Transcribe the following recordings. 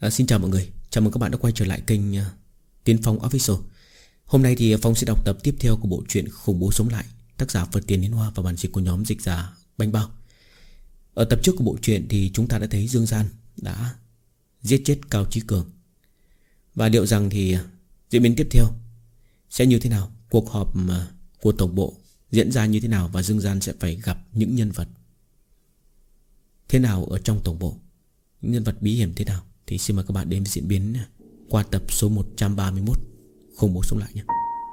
Xin chào mọi người, chào mừng các bạn đã quay trở lại kênh Tiến Phong Official. Hôm nay thì Phong sẽ đọc tập tiếp theo của bộ truyện Khủng Bố Sống Lại, tác giả Phật Tiền Yến Hoa và bản dịch của nhóm dịch giả Bánh Bao. Ở tập trước của bộ truyện thì chúng ta đã thấy Dương Gian đã giết chết Cao Chí Cường. Và liệu rằng thì diễn biến tiếp theo sẽ như thế nào, cuộc họp của tổng bộ diễn ra như thế nào, và Dương Gian sẽ phải gặp những nhân vật thế nào ở trong tổng bộ, những nhân vật bí hiểm thế nào, thì xin mời các bạn đến với diễn biến qua tập số 131 Khủng Bố Sống Lại nhé.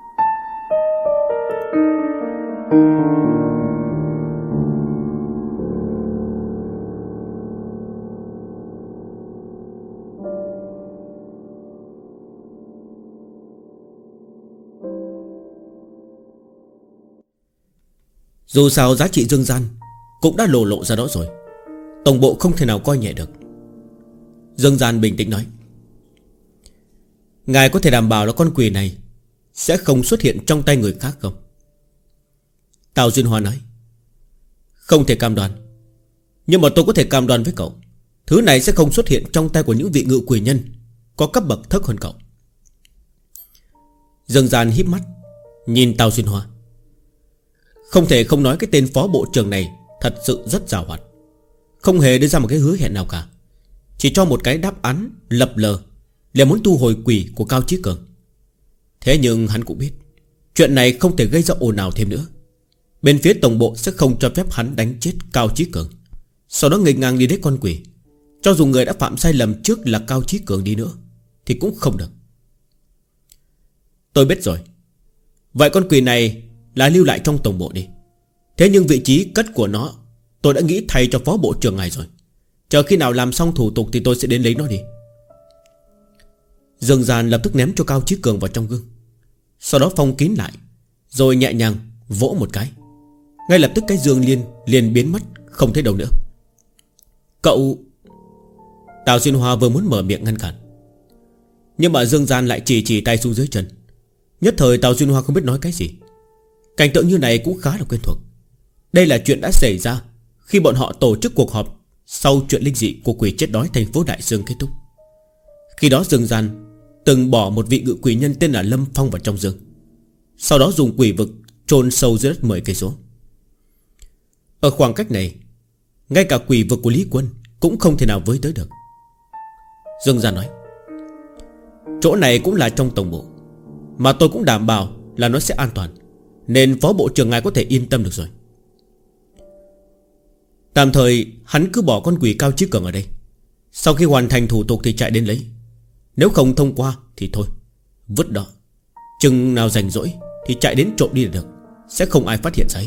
Dù sao giá trị Dương Gian cũng đã lộ ra đó rồi, tổng bộ không thể nào coi nhẹ được. Dương Gian bình tĩnh nói: ngài có thể đảm bảo là con quỷ này sẽ không xuất hiện trong tay người khác không? Tào Duyên Hoa nói: không thể cam đoan, nhưng mà tôi có thể cam đoan với cậu, thứ này sẽ không xuất hiện trong tay của những vị ngự quỷ nhân có cấp bậc thấp hơn cậu. Dương Gian híp mắt nhìn Tào Duyên Hoa. Không thể không nói cái tên phó bộ trưởng này thật sự rất giàu hoạt, không hề đưa ra một cái hứa hẹn nào cả, chỉ cho một cái đáp án lập lờ là muốn thu hồi quỷ của Cao Chí Cường. Thế nhưng hắn cũng biết chuyện này không thể gây ra ồn ào thêm nữa. Bên phía tổng bộ sẽ không cho phép hắn đánh chết Cao Chí Cường, sau đó nghênh ngang đi đến con quỷ. Cho dù người đã phạm sai lầm trước là Cao Chí Cường đi nữa thì cũng không được. Tôi biết rồi, vậy con quỷ này là lưu lại trong tổng bộ đi. Thế nhưng vị trí cất của nó tôi đã nghĩ thay cho phó bộ trưởng ngài rồi. Chờ khi nào làm xong thủ tục thì tôi sẽ đến lấy nó đi. Dương Gian lập tức ném cho Cao Chí Cường vào trong gương, sau đó phong kín lại, rồi nhẹ nhàng vỗ một cái. Ngay lập tức cái dương liền biến mất, không thấy đâu nữa. Cậu... Tào Duyên Hoa vừa muốn mở miệng ngăn cản, nhưng mà Dương Gian lại chỉ tay xuống dưới chân. Nhất thời Tào Duyên Hoa không biết nói cái gì. Cảnh tượng như này cũng khá là quen thuộc. Đây là chuyện đã xảy ra khi bọn họ tổ chức cuộc họp sau chuyện linh dị của quỷ chết đói thành phố Đại Dương kết thúc. Khi đó Dương Gian từng bỏ một vị ngự quỷ nhân tên là Lâm Phong vào trong dương, sau đó dùng quỷ vực chôn sâu dưới đất 10 cây số. Ở khoảng cách này, ngay cả quỷ vực của Lý Quân cũng không thể nào với tới được. Dương Gian nói: chỗ này cũng là trong tổng bộ, mà tôi cũng đảm bảo là nó sẽ an toàn, nên phó bộ trưởng ngài có thể yên tâm được rồi. Tạm thời hắn cứ bỏ con quỷ Cao Chí Cường ở đây, sau khi hoàn thành thủ tục thì chạy đến lấy. Nếu không thông qua thì thôi, vứt đó. Chừng nào rảnh rỗi thì chạy đến trộm đi là được, sẽ không ai phát hiện ra hết.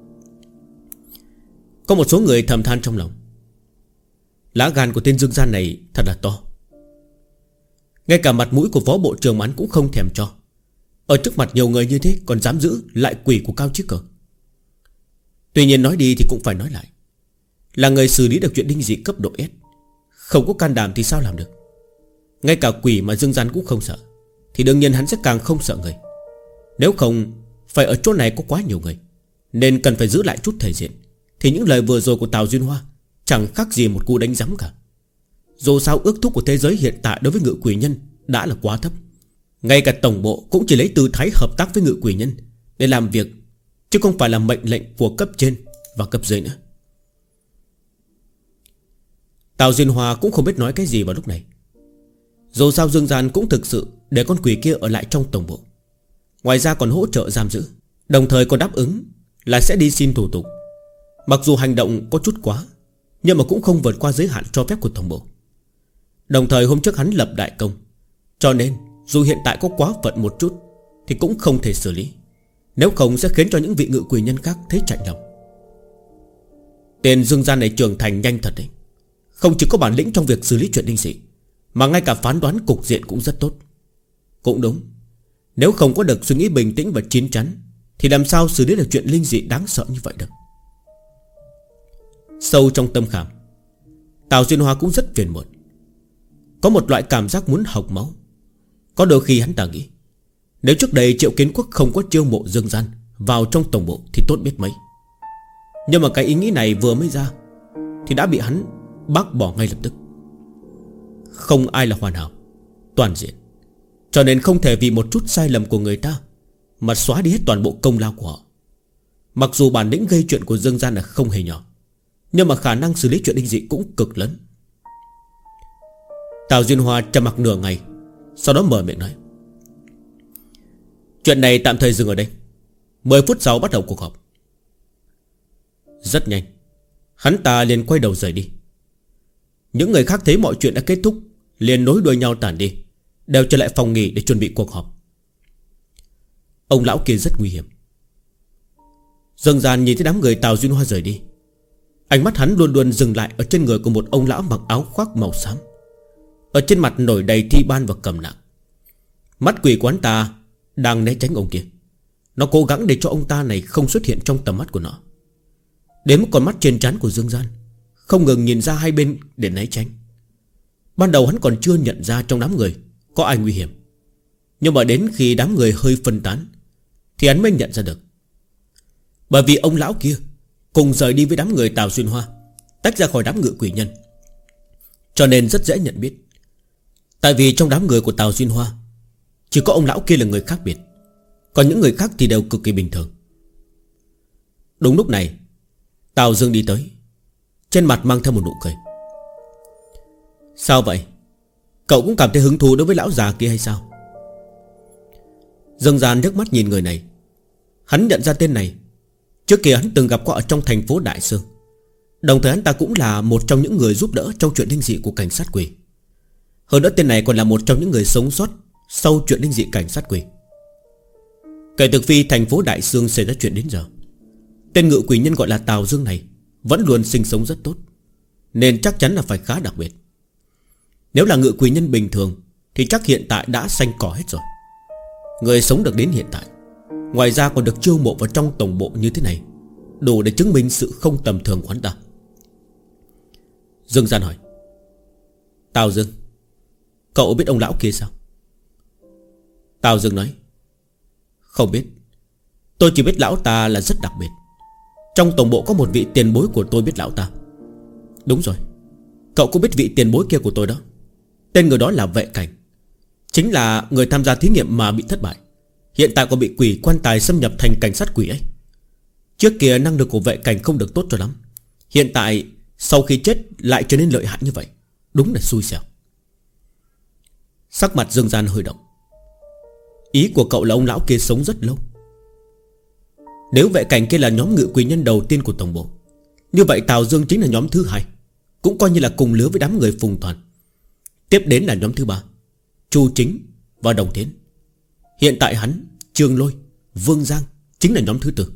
Có một số người thầm than trong lòng, lá gan của tên Dương Gian này thật là to. Ngay cả mặt mũi của phó bộ trưởng hắn cũng không thèm cho. Ở trước mặt nhiều người như thế còn dám giữ lại quỷ của Cao Chí Cường. Tuy nhiên nói đi thì cũng phải nói lại, là người xử lý được chuyện linh dị cấp độ S, không có can đảm thì sao làm được. Ngay cả quỷ mà Dương Gian cũng không sợ, thì đương nhiên hắn sẽ càng không sợ người. Nếu không phải ở chỗ này có quá nhiều người, nên cần phải giữ lại chút thể diện, thì những lời vừa rồi của Tào Duyên Hoa chẳng khác gì một cú đánh giấm cả. Dù sao ước thúc của thế giới hiện tại đối với ngự quỷ nhân đã là quá thấp. Ngay cả tổng bộ cũng chỉ lấy tư thái hợp tác với ngự quỷ nhân để làm việc, chứ không phải là mệnh lệnh của cấp trên và cấp dưới nữa. Tào Duyên Hoa cũng không biết nói cái gì vào lúc này. Dù sao Dương Gian cũng thực sự để con quỷ kia ở lại trong tổng bộ, ngoài ra còn hỗ trợ giam giữ, đồng thời còn đáp ứng là sẽ đi xin thủ tục. Mặc dù hành động có chút quá, nhưng mà cũng không vượt qua giới hạn cho phép của tổng bộ. Đồng thời hôm trước hắn lập đại công, cho nên dù hiện tại có quá phận một chút thì cũng không thể xử lý, nếu không sẽ khiến cho những vị ngự quỷ nhân khác thấy chạnh lòng. Tên Dương Gian này trưởng thành nhanh thật đấy. Không chỉ có bản lĩnh trong việc xử lý chuyện linh dị, mà ngay cả phán đoán cục diện cũng rất tốt. Cũng đúng, nếu không có được suy nghĩ bình tĩnh và chín chắn thì làm sao xử lý được chuyện linh dị đáng sợ như vậy được. Sâu trong tâm khảm, Tào Duyên Hoa cũng rất phiền muộn, có một loại cảm giác muốn hộc máu. Có đôi khi hắn ta nghĩ, nếu trước đây Triệu Kiến Quốc không có chiêu mộ Dương Gian vào trong tổng bộ thì tốt biết mấy. Nhưng mà cái ý nghĩ này vừa mới ra thì đã bị hắn bác bỏ ngay lập tức. không ai là hoàn hảo, toàn diện. Cho nên không thể vì một chút sai lầm của người ta mà xóa đi hết toàn bộ công lao của họ. Mặc dù bản lĩnh gây chuyện của Dương Gian là không hề nhỏ, nhưng mà khả năng xử lý chuyện linh dị cũng cực lớn. Tào Duyên Hoa trầm mặc nửa ngày, sau đó mở miệng nói: chuyện này tạm thời dừng ở đây, 10 phút sau bắt đầu cuộc họp. Rất nhanh, hắn ta liền quay đầu rời đi. Những người khác thấy mọi chuyện đã kết thúc, liền nối đuôi nhau tản đi, đều trở lại phòng nghỉ để chuẩn bị cuộc họp. Ông lão kia rất nguy hiểm. Dương Gian nhìn thấy đám người Tào Duyên Hoa rời đi, ánh mắt hắn luôn luôn dừng lại ở trên người của một ông lão mặc áo khoác màu xám. Ở trên mặt nổi đầy thi ban và cầm nặng. Mắt quỷ của hắn ta đang né tránh ông kia. Nó cố gắng để cho ông ta này không xuất hiện trong tầm mắt của nó. Đến một con mắt trên trán của Dương Gian không ngừng nhìn ra hai bên để né tránh. Ban đầu hắn còn chưa nhận ra trong đám người có ai nguy hiểm, nhưng mà đến khi đám người hơi phân tán thì hắn mới nhận ra được. Bởi vì ông lão kia cùng rời đi với đám người Tào Duyên Hoa, tách ra khỏi đám ngự quỷ nhân, cho nên rất dễ nhận biết. Tại vì trong đám người của Tào Duyên Hoa chỉ có ông lão kia là người khác biệt, còn những người khác thì đều cực kỳ bình thường. Đúng lúc này Tào Dương đi tới, trên mặt mang theo một nụ cười. Sao vậy? Cậu cũng cảm thấy hứng thú đối với lão già kia hay sao? Dương Gian nước mắt nhìn người này. Hắn nhận ra tên này. Trước kia hắn từng gặp qua ở trong thành phố Đại Sương. Đồng thời hắn ta cũng là một trong những người giúp đỡ trong chuyện linh dị của cảnh sát quỷ. Hơn nữa tên này còn là một trong những người sống sót sau chuyện linh dị cảnh sát quỷ. Kể từ khi thành phố Đại Sương xảy ra chuyện đến giờ, tên ngự quỷ nhân gọi là Tào Dương này vẫn luôn sinh sống rất tốt, nên chắc chắn là phải khá đặc biệt. Nếu là ngự quỷ nhân bình thường thì chắc hiện tại đã xanh cỏ hết rồi. Người sống được đến hiện tại, ngoài ra còn được chiêu mộ vào trong tổng bộ như thế này, đủ để chứng minh sự không tầm thường của hắn ta. Dương Gian hỏi: Tào Dương, cậu biết ông lão kia sao? Tào Dương nói: Không biết. Tôi chỉ biết lão ta là rất đặc biệt. Trong tổng bộ có một vị tiền bối của tôi biết lão ta. Đúng rồi, cậu cũng biết vị tiền bối kia của tôi đó. Tên người đó là Vệ Cảnh, chính là người tham gia thí nghiệm mà bị thất bại, hiện tại còn bị quỷ quan tài xâm nhập thành cảnh sát quỷ ấy. Trước kia năng lực của Vệ Cảnh không được tốt cho lắm, hiện tại sau khi chết lại trở nên lợi hại như vậy, đúng là xui xẻo. Sắc mặt Dương Gian hơi động. Ý của cậu là ông lão kia sống rất lâu. Nếu Vệ Cảnh kia là nhóm ngự quỷ nhân đầu tiên của tổng bộ, như vậy Tào Dương chính là nhóm thứ hai, cũng coi như là cùng lứa với đám người Phùng Toàn. Tiếp đến là nhóm thứ ba, Chu Chính và Đồng Tiến. Hiện tại hắn, Trương Lôi, Vương Giang chính là nhóm thứ tư.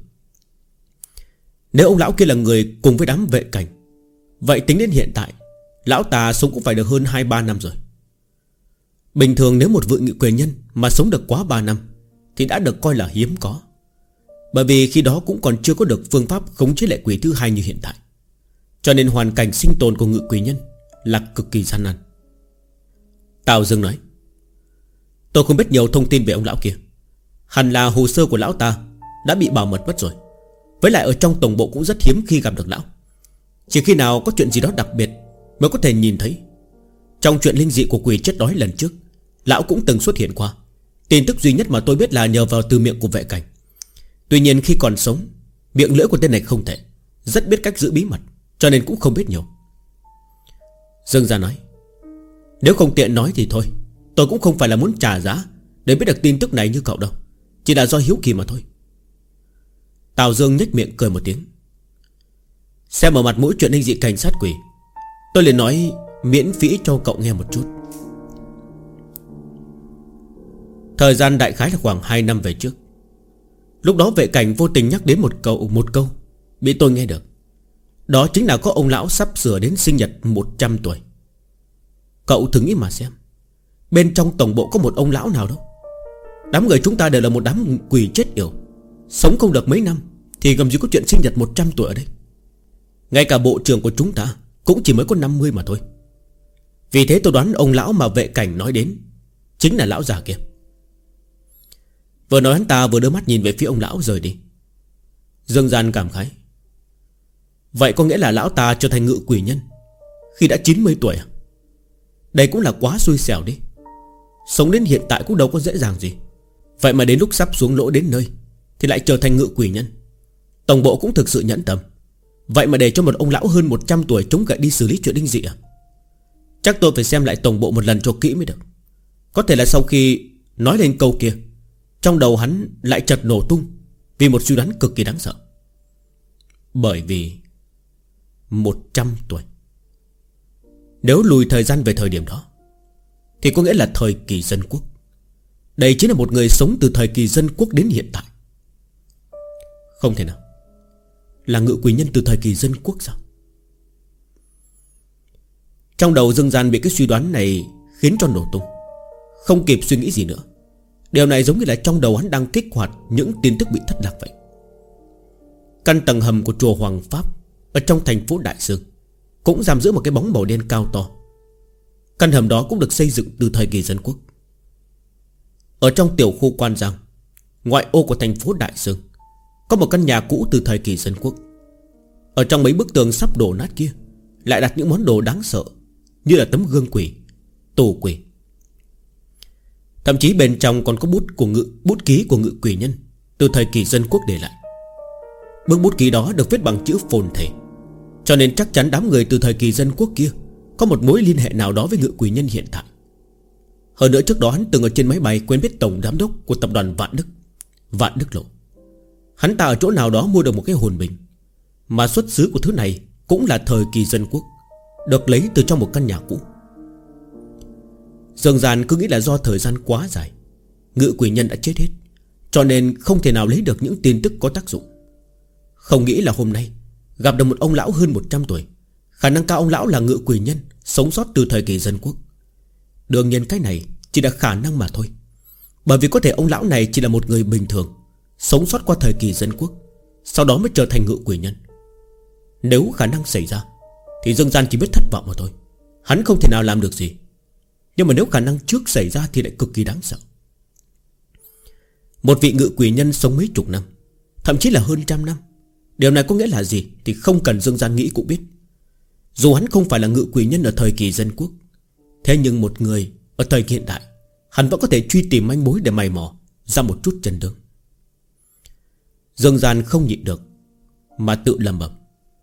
Nếu ông lão kia là người cùng với đám Vệ Cảnh, vậy tính đến hiện tại lão ta sống cũng phải được hơn 2-3 năm rồi. Bình thường nếu một vị ngự quỷ nhân mà sống được quá 3 năm thì đã được coi là hiếm có, bởi vì khi đó cũng còn chưa có được phương pháp khống chế lệ quỷ thứ hai như hiện tại. Cho nên hoàn cảnh sinh tồn của ngự quỷ nhân là cực kỳ gian nan. Tào Dương nói: Tôi không biết nhiều thông tin về ông lão kia. Hẳn là hồ sơ của lão ta đã bị bảo mật mất rồi. Với lại ở trong tổng bộ cũng rất hiếm khi gặp được lão. Chỉ khi nào có chuyện gì đó đặc biệt mới có thể nhìn thấy. Trong chuyện linh dị của quỷ chết đói lần trước, lão cũng từng xuất hiện qua. Tin tức duy nhất mà tôi biết là nhờ vào từ miệng của Vệ Cảnh. Tuy nhiên khi còn sống, miệng lưỡi của tên này không tệ, rất biết cách giữ bí mật, cho nên cũng không biết nhiều. Dương Gia nói: Nếu không tiện nói thì thôi, tôi cũng không phải là muốn trả giá để biết được tin tức này như cậu đâu, chỉ là do hiếu kỳ mà thôi. Tào Dương nhếch miệng cười một tiếng: Xem ở mặt mũi chuyện linh dị cảnh sát quỷ, tôi liền nói miễn phí cho cậu nghe một chút. Thời gian đại khái là khoảng 2 năm về trước. Lúc đó Vệ Cảnh vô tình nhắc đến một câu bị tôi nghe được. Đó chính là có ông lão sắp sửa đến sinh nhật 100 tuổi. Cậu thử nghĩ mà xem, bên trong tổng bộ có một ông lão nào đâu. Đám người chúng ta đều là một đám quỷ chết yểu, sống không được mấy năm thì làm gì có chuyện sinh nhật 100 tuổi ở đây. Ngay cả bộ trưởng của chúng ta cũng chỉ mới có 50 mà thôi. Vì thế tôi đoán ông lão mà Vệ Cảnh nói đến chính là lão già kia. Vừa nói hắn ta vừa đưa mắt nhìn về phía ông lão rời đi. Dương Gian cảm khái: Vậy có nghĩa là lão ta trở thành ngự quỷ nhân khi đã 90 tuổi à? Đây cũng là quá xui xẻo đi. Sống đến hiện tại cũng đâu có dễ dàng gì. Vậy mà đến lúc sắp xuống lỗ đến nơi thì lại trở thành ngự quỷ nhân. Tổng bộ cũng thực sự nhẫn tâm. Vậy mà để cho một ông lão hơn 100 tuổi chống gậy đi xử lý chuyện linh dị à? Chắc tôi phải xem lại tổng bộ một lần cho kỹ mới được. Có thể là sau khi nói lên câu kia, trong đầu hắn lại chợt nổ tung vì một suy đoán cực kỳ đáng sợ. Bởi vì 100 tuổi. Nếu lùi thời gian về thời điểm đó thì có nghĩa là thời kỳ dân quốc. Đây chính là một người sống từ thời kỳ dân quốc đến hiện tại. Không thể nào. Là ngự quỷ nhân từ thời kỳ dân quốc sao? Trong đầu Dương Gian bị cái suy đoán này khiến cho nổ tung. Không kịp suy nghĩ gì nữa. Điều này giống như là trong đầu hắn đang kích hoạt những tin tức bị thất lạc vậy. Căn tầng hầm của chùa Hoàng Pháp ở trong thành phố Đại Dương cũng giam giữ một cái bóng màu đen cao to. Căn hầm đó cũng được xây dựng từ thời kỳ dân quốc. Ở trong tiểu khu Quan Giang, ngoại ô của thành phố Đại Dương, có một căn nhà cũ từ thời kỳ dân quốc. Ở trong mấy bức tường sắp đổ nát kia lại đặt những món đồ đáng sợ, như là tấm gương quỷ, tù quỷ. Thậm chí bên trong còn có bút ký của ngự quỷ nhân từ thời kỳ dân quốc để lại. Bức bút ký đó được viết bằng chữ phồn thể, cho nên chắc chắn đám người từ thời kỳ dân quốc kia có một mối liên hệ nào đó với ngự quỷ nhân hiện tại. Hơn nữa trước đó hắn từng ở trên máy bay quen biết tổng giám đốc của tập đoàn Vạn Đức Lộ. Hắn ta ở chỗ nào đó mua được một cái hồn bình, mà xuất xứ của thứ này cũng là thời kỳ dân quốc, được lấy từ trong một căn nhà cũ. Dương Gian cứ nghĩ là do thời gian quá dài, ngự quỷ nhân đã chết hết, cho nên không thể nào lấy được những tin tức có tác dụng. Không nghĩ là hôm nay gặp được một ông lão hơn 100 tuổi. Khả năng cao ông lão là ngự quỷ nhân sống sót từ thời kỳ dân quốc. Đương nhiên cái này chỉ là khả năng mà thôi. Bởi vì có thể ông lão này chỉ là một người bình thường, sống sót qua thời kỳ dân quốc, sau đó mới trở thành ngự quỷ nhân. Nếu khả năng xảy ra thì Dương Gian chỉ biết thất vọng mà thôi. Hắn không thể nào làm được gì. Nhưng mà nếu khả năng trước xảy ra thì lại cực kỳ đáng sợ. Một vị ngự quỷ nhân sống mấy chục năm, thậm chí là hơn 100 năm. Điều này có nghĩa là gì thì không cần Dương Gian nghĩ cũng biết. Dù hắn không phải là ngự quỷ nhân ở thời kỳ dân quốc, thế nhưng một người ở thời kỳ hiện đại, hắn vẫn có thể truy tìm manh mối để mày mò ra một chút chân tướng. Dương Gian không nhịn được mà tự lẩm bẩm.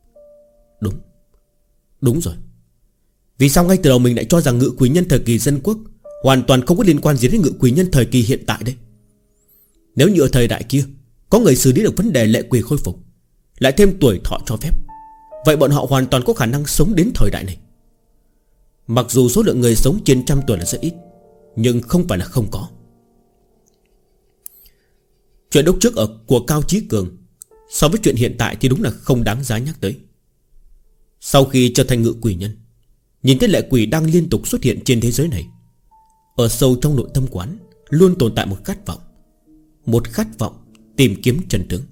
Đúng rồi. Vì sao ngay từ đầu mình lại cho rằng ngự quỷ nhân thời kỳ dân quốc hoàn toàn không có liên quan gì đến ngự quỷ nhân thời kỳ hiện tại đây? Nếu như ở thời đại kia có người xử lý được vấn đề lệ quỷ khôi phục, lại thêm tuổi thọ cho phép, vậy bọn họ hoàn toàn có khả năng sống đến thời đại này. Mặc dù số lượng người sống trên 100 tuổi là rất ít, nhưng không phải là không có. Chuyện lúc trước của Cao Chí Cường so với chuyện hiện tại thì đúng là không đáng giá nhắc tới. Sau khi trở thành ngự quỷ nhân, nhìn thấy lệ quỷ đang liên tục xuất hiện trên thế giới này, ở sâu trong nội tâm quán luôn tồn tại một khát vọng. Một khát vọng tìm kiếm chân tướng.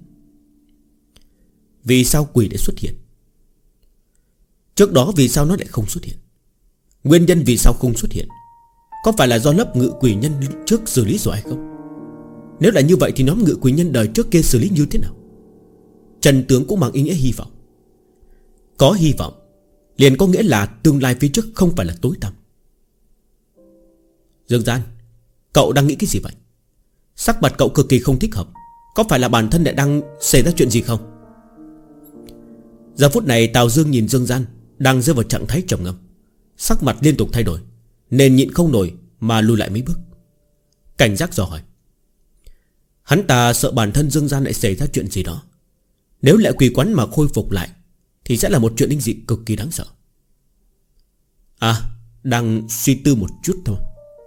Vì sao quỷ lại xuất hiện? Trước đó vì sao nó lại không xuất hiện? Nguyên nhân vì sao không xuất hiện? Có phải là do lớp ngự quỷ nhân trước xử lý rồi hay không? Nếu là như vậy thì nhóm ngự quỷ nhân đời trước kia xử lý như thế nào? Chân tướng cũng mang ý nghĩa hy vọng. Có hy vọng liền có nghĩa là tương lai phía trước không phải là tối tăm. Dương Gian, cậu đang nghĩ cái gì vậy? Sắc mặt cậu cực kỳ không thích hợp. Có phải là bản thân lại đang xảy ra chuyện gì không? Giờ phút này Tào Dương nhìn Dương Gian đang rơi vào trạng thái trầm ngâm, sắc mặt liên tục thay đổi, nên nhịn không nổi mà lùi lại mấy bước, cảnh giác dò hỏi. Hắn ta sợ bản thân Dương Gian lại xảy ra chuyện gì đó. Nếu lệ quỷ quán mà khôi phục lại thì sẽ là một chuyện linh dị cực kỳ đáng sợ. À, đang suy tư một chút thôi.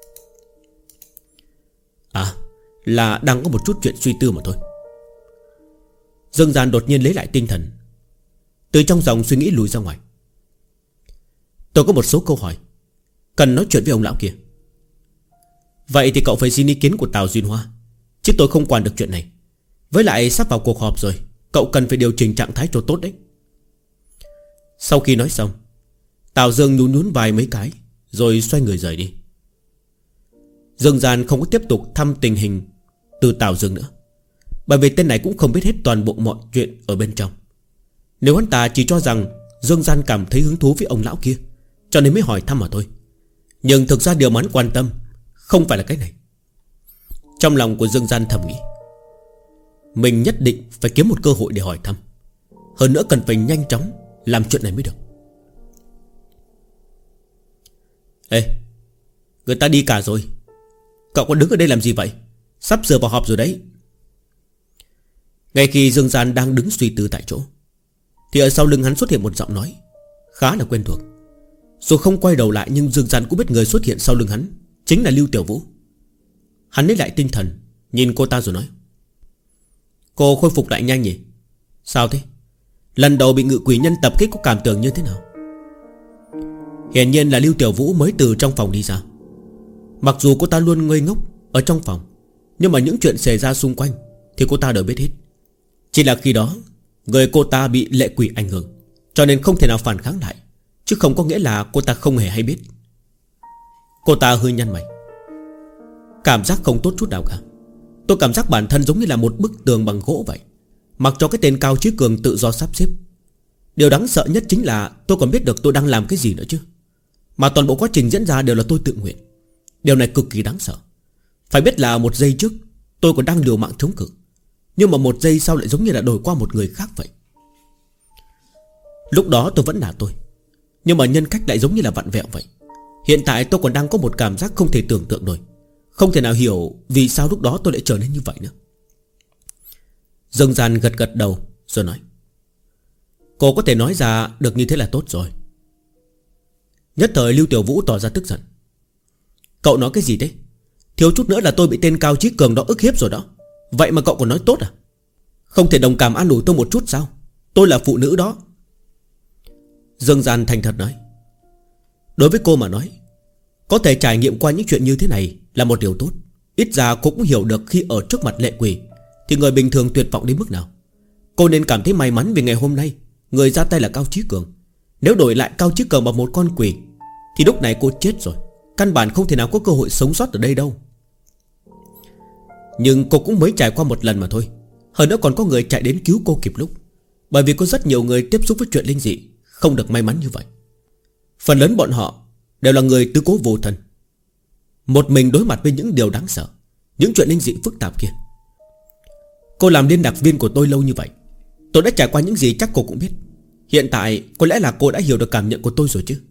À, là đang có một chút chuyện suy tư mà thôi. Dương Gian đột nhiên lấy lại tinh thần, từ trong dòng suy nghĩ lùi ra ngoài. Tôi có một số câu hỏi cần nói chuyện với ông lão kia. Vậy thì cậu phải xin ý kiến của Tào Duyên Hoa, chứ tôi không quản được chuyện này. Với lại sắp vào cuộc họp rồi, cậu cần phải điều chỉnh trạng thái cho tốt đấy. Sau khi nói xong, Tào Dương nhún nhún vai mấy cái, rồi xoay người rời đi. Dương Gian không có tiếp tục thăm tình hình từ Tào Dương nữa, bởi vì tên này cũng không biết hết toàn bộ mọi chuyện ở bên trong. Nếu hắn ta chỉ cho rằng Dương Gian cảm thấy hứng thú với ông lão kia, cho nên mới hỏi thăm mà thôi, Nhưng thực ra điều mà hắn quan tâm không phải là cái này. Trong lòng của Dương Gian thầm nghĩ, mình nhất định phải kiếm một cơ hội để hỏi thăm. Hơn nữa cần phải nhanh chóng làm chuyện này mới được. Ê, người ta đi cả rồi, cậu còn đứng ở đây làm gì vậy? Sắp giờ vào họp rồi đấy. Ngay khi Dương Gian đang đứng suy tư tại chỗ, thì ở sau lưng hắn xuất hiện một giọng nói khá là quen thuộc. Dù không quay đầu lại, nhưng Dương Gian cũng biết người xuất hiện sau lưng hắn chính là Lưu Tiểu Vũ. Hắn lấy lại tinh thần, nhìn cô ta rồi nói: Cô khôi phục lại nhanh nhỉ? Sao thế? Lần đầu bị ngự quỷ nhân tập kích có cảm tưởng như thế nào? Hiển nhiên là Lưu Tiểu Vũ mới từ trong phòng đi ra. Mặc dù cô ta luôn ngây ngốc ở trong phòng, nhưng mà những chuyện xảy ra xung quanh thì cô ta đều biết hết. Chỉ là khi đó người cô ta bị lệ quỷ ảnh hưởng, cho nên không thể nào phản kháng lại, chứ không có nghĩa là cô ta không hề hay biết. Cô ta hơi nhăn mày. Cảm giác không tốt chút nào cả. Tôi cảm giác bản thân giống như là một bức tường bằng gỗ vậy, mặc cho cái tên Cao Chí Cường tự do sắp xếp. Điều đáng sợ nhất chính là tôi còn biết được tôi đang làm cái gì nữa chứ. Mà toàn bộ quá trình diễn ra đều là tôi tự nguyện. Điều này cực kỳ đáng sợ. Phải biết là một giây trước tôi còn đang liều mạng chống cự, nhưng mà một giây sau lại giống như là đổi qua một người khác vậy. Lúc đó tôi vẫn là tôi, nhưng mà nhân cách lại giống như là vặn vẹo vậy. Hiện tại tôi còn đang có một cảm giác không thể tưởng tượng nổi, không thể nào hiểu vì sao lúc đó tôi lại trở nên như vậy nữa. Dương Gian gật gật đầu rồi nói: Cô có thể nói ra được như thế là tốt rồi. Nhất thời Lưu Tiểu Vũ tỏ ra tức giận. Cậu nói cái gì thế? Thiếu chút nữa là tôi bị tên Cao Chí Cường đó ức hiếp rồi đó. Vậy mà cậu còn nói tốt à? Không thể đồng cảm an ủi tôi một chút sao? Tôi là phụ nữ đó. Dương Gian thành thật nói: Đối với cô mà nói, có thể trải nghiệm qua những chuyện như thế này là một điều tốt. Ít ra cô cũng hiểu được khi ở trước mặt lệ quỷ thì người bình thường tuyệt vọng đến mức nào. Cô nên cảm thấy may mắn vì ngày hôm nay người ra tay là Cao Chí Cường. Nếu đổi lại Cao Chí Cường bằng một con quỷ thì lúc này cô chết rồi, căn bản không thể nào có cơ hội sống sót ở đây đâu. Nhưng cô cũng mới trải qua một lần mà thôi. Hơn nữa còn có người chạy đến cứu cô kịp lúc. Bởi vì có rất nhiều người tiếp xúc với chuyện linh dị không được may mắn như vậy. Phần lớn bọn họ đều là người tứ cố vô thân, một mình đối mặt với những điều đáng sợ, những chuyện linh dị phức tạp kia. Cô làm liên lạc viên của tôi lâu như vậy, tôi đã trải qua những gì chắc cô cũng biết. Hiện tại có lẽ là cô đã hiểu được cảm nhận của tôi rồi chứ?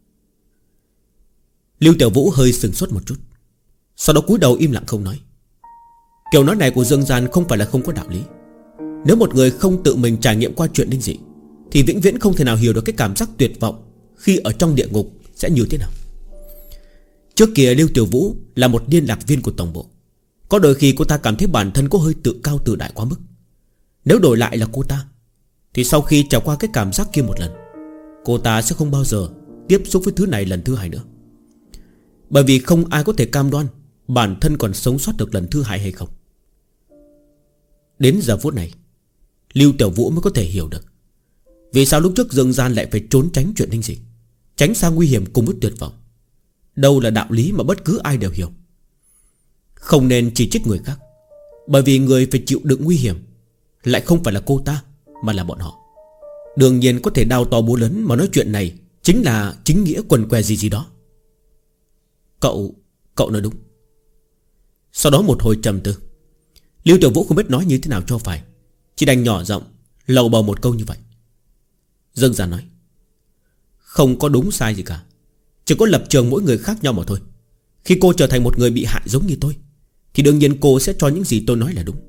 Lưu Tiểu Vũ hơi sừng sốt một chút, sau đó cúi đầu im lặng không nói. Kiểu nói này của Dương Gian không phải là không có đạo lý. Nếu một người không tự mình trải nghiệm qua chuyện linh dị thì vĩnh viễn không thể nào hiểu được cái cảm giác tuyệt vọng khi ở trong địa ngục sẽ như thế nào. Trước kia Lưu Tiểu Vũ là một liên lạc viên của tổng bộ. Có đôi khi cô ta cảm thấy bản thân có hơi tự cao tự đại quá mức. Nếu đổi lại là cô ta thì sau khi trải qua cái cảm giác kia một lần, cô ta sẽ không bao giờ tiếp xúc với thứ này lần thứ hai nữa. Bởi vì không ai có thể cam đoan bản thân còn sống sót được lần thứ hai hay không. Đến giờ phút này Lưu Tiểu Vũ mới có thể hiểu được vì sao lúc trước Dương Gian lại phải trốn tránh chuyện linh dị, tránh xa nguy hiểm cùng với tuyệt vọng. Đâu là đạo lý mà bất cứ ai đều hiểu. Không nên chỉ trích người khác, bởi vì người phải chịu đựng nguy hiểm lại không phải là cô ta, mà là bọn họ. Đương nhiên có thể đào to búa lớn mà nói chuyện này chính là chính nghĩa quần què gì gì đó. Cậu nói đúng. Sau đó một hồi trầm tư, Lưu Tiểu Vũ không biết nói như thế nào cho phải, chỉ đành nhỏ giọng lầu bầu một câu như vậy. Dương Gian nói: Không có đúng sai gì cả, chỉ có lập trường mỗi người khác nhau mà thôi. Khi cô trở thành một người bị hại giống như tôi thì đương nhiên cô sẽ cho những gì tôi nói là đúng.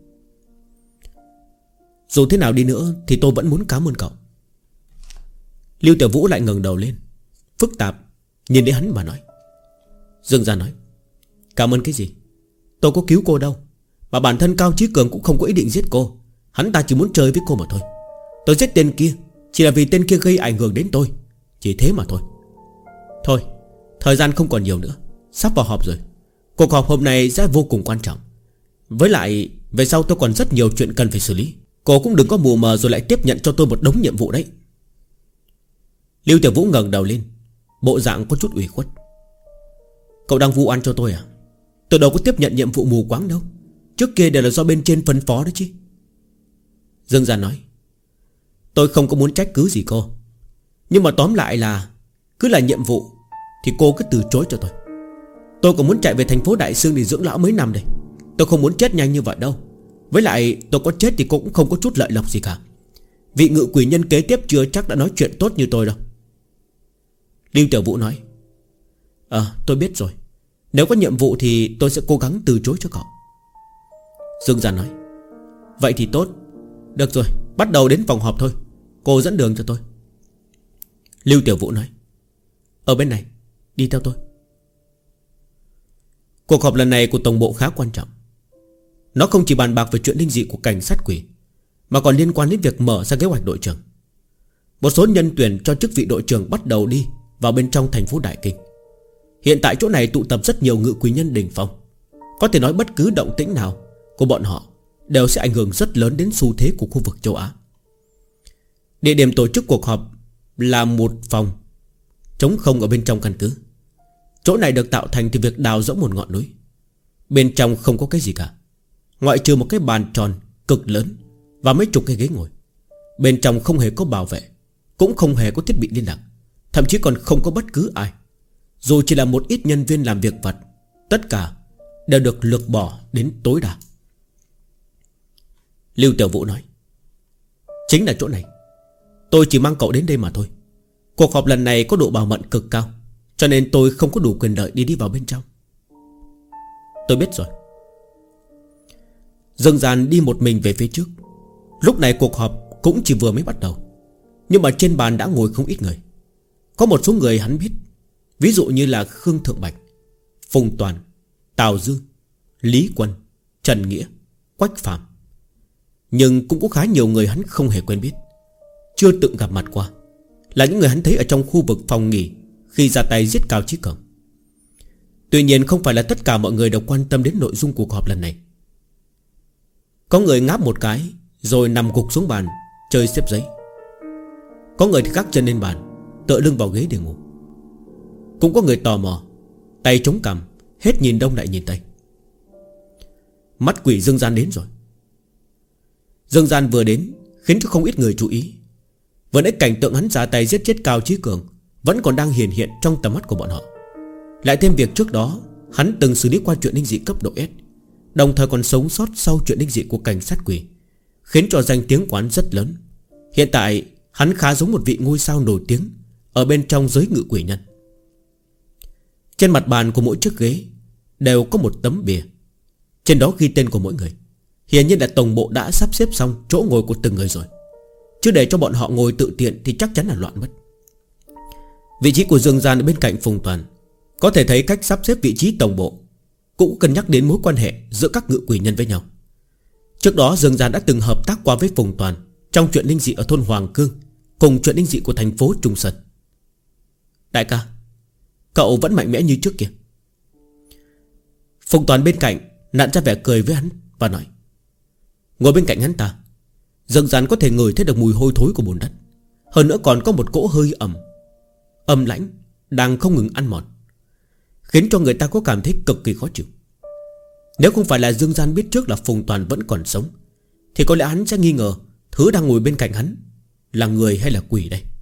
Dù thế nào đi nữa thì tôi vẫn muốn cảm ơn cậu. Lưu Tiểu Vũ lại ngẩng đầu lên, phức tạp nhìn đến hắn mà nói. Dương Gian nói: Cảm ơn cái gì? Tôi có cứu cô đâu. Mà bản thân Cao Chí Cường cũng không có ý định giết cô. Hắn ta chỉ muốn chơi với cô mà thôi. Tôi giết tên kia chỉ là vì tên kia gây ảnh hưởng đến tôi, chỉ thế mà thôi. Thôi, thời gian không còn nhiều nữa, sắp vào họp rồi. Cuộc họp hôm nay sẽ vô cùng quan trọng. Với lại về sau tôi còn rất nhiều chuyện cần phải xử lý. Cô cũng đừng có mù mờ rồi lại tiếp nhận cho tôi một đống nhiệm vụ đấy. Lưu Tiểu Vũ ngẩng đầu lên, bộ dạng có chút ủy khuất. Cậu đang vu oan cho tôi à? Tôi đâu có tiếp nhận nhiệm vụ mù quáng đâu. Trước kia đều là do bên trên phân phó đó chứ. Dương Gian nói: Tôi không có muốn trách cứ gì cô, nhưng mà tóm lại là cứ là nhiệm vụ thì cô cứ từ chối cho tôi. Tôi còn muốn chạy về thành phố Đại Sương để dưỡng lão mấy năm đây. Tôi không muốn chết nhanh như vậy đâu. Với lại tôi có chết thì cô cũng không có chút lợi lộc gì cả. Vị ngự quỷ nhân kế tiếp chưa chắc đã nói chuyện tốt như tôi đâu. Lưu Tiểu Vũ nói: tôi biết rồi. Nếu có nhiệm vụ thì tôi sẽ cố gắng từ chối cho cậu. Dương Gian nói: Vậy thì tốt. Được rồi, bắt đầu đến phòng họp thôi. Cô dẫn đường cho tôi. Lưu Tiểu Vũ nói: Ở bên này, đi theo tôi. Cuộc họp lần này của tổng bộ khá quan trọng. Nó không chỉ bàn bạc về chuyện linh dị của cảnh sát quỷ, mà còn liên quan đến việc mở ra kế hoạch đội trưởng. Một số nhân tuyển cho chức vị đội trưởng bắt đầu đi vào bên trong thành phố Đại Kinh. Hiện tại chỗ này tụ tập rất nhiều ngự quỷ nhân đỉnh phong. Có thể nói bất cứ động tĩnh nào của bọn họ đều sẽ ảnh hưởng rất lớn đến xu thế của khu vực châu Á. Địa điểm tổ chức cuộc họp là một phòng trống không ở bên trong căn cứ. Chỗ này được tạo thành từ việc đào rỗng một ngọn núi. Bên trong không có cái gì cả, ngoại trừ một cái bàn tròn cực lớn và mấy chục cái ghế ngồi. Bên trong không hề có bảo vệ, cũng không hề có thiết bị liên lạc, thậm chí còn không có bất cứ ai. Dù chỉ là một ít nhân viên làm việc vặt, tất cả đều được lược bỏ đến tối đa. Lưu Tiểu Vũ nói: Chính là chỗ này. Tôi chỉ mang cậu đến đây mà thôi. Cuộc họp lần này có độ bảo mật cực cao, cho nên tôi không có đủ quyền lợi đi vào bên trong. Tôi biết rồi. Dương Gian đi một mình về phía trước. Lúc này cuộc họp cũng chỉ vừa mới bắt đầu, nhưng mà trên bàn đã ngồi không ít người. Có một số người hắn biết, ví dụ như là Khương Thượng Bạch, Phùng Toàn, Tào Dương, Lý Quân, Trần Nghĩa, Quách Phạm. Nhưng cũng có khá nhiều người hắn không hề quen biết, chưa từng gặp mặt qua, là những người hắn thấy ở trong khu vực phòng nghỉ khi ra tay giết Cao Chí Cường. Tuy nhiên không phải là tất cả mọi người đều quan tâm đến nội dung cuộc họp lần này. Có người ngáp một cái rồi nằm gục xuống bàn chơi xếp giấy. Có người thì gác chân lên bàn, tựa lưng vào ghế để ngủ. Cũng có người tò mò, tay chống cằm, hết nhìn đông lại nhìn tây. Mắt quỷ Dương Gian đến rồi. Dương Gian vừa đến khiến cho không ít người chú ý. Vừa nãy cảnh tượng hắn ra tay giết chết Cao Chí Cường vẫn còn đang hiện trong tầm mắt của bọn họ. Lại thêm việc trước đó hắn từng xử lý qua chuyện linh dị cấp độ S, đồng thời còn sống sót sau chuyện linh dị của cảnh sát quỷ, khiến cho danh tiếng của hắn rất lớn. Hiện tại hắn khá giống một vị ngôi sao nổi tiếng ở bên trong giới ngự quỷ nhân. Trên mặt bàn của mỗi chiếc ghế đều có một tấm bìa, trên đó ghi tên của mỗi người. Hiển nhiên là tổng bộ đã sắp xếp xong chỗ ngồi của từng người rồi, chứ để cho bọn họ ngồi tự tiện thì chắc chắn là loạn mất. Vị trí của Dương Gian ở bên cạnh Phùng Toàn. Có thể thấy cách sắp xếp vị trí tổng bộ cũng cân nhắc đến mối quan hệ giữa các ngự quỷ nhân với nhau. Trước đó Dương Gian đã từng hợp tác qua với Phùng Toàn trong chuyện linh dị ở thôn Hoàng Cương, cùng chuyện linh dị của thành phố Trung Sơn. Đại ca, cậu vẫn mạnh mẽ như trước kia. Phùng Toàn bên cạnh nặn ra vẻ cười với hắn và nói: Ngồi bên cạnh hắn ta, Dương Gian có thể ngửi thấy được mùi hôi thối của bùn đất. Hơn nữa còn có một cỗ hơi âm lãnh đang không ngừng ăn mòn, khiến cho người ta có cảm thấy cực kỳ khó chịu. Nếu không phải là Dương Gian biết trước là Phùng Toàn vẫn còn sống, thì có lẽ hắn sẽ nghi ngờ thứ đang ngồi bên cạnh hắn là người hay là quỷ đây.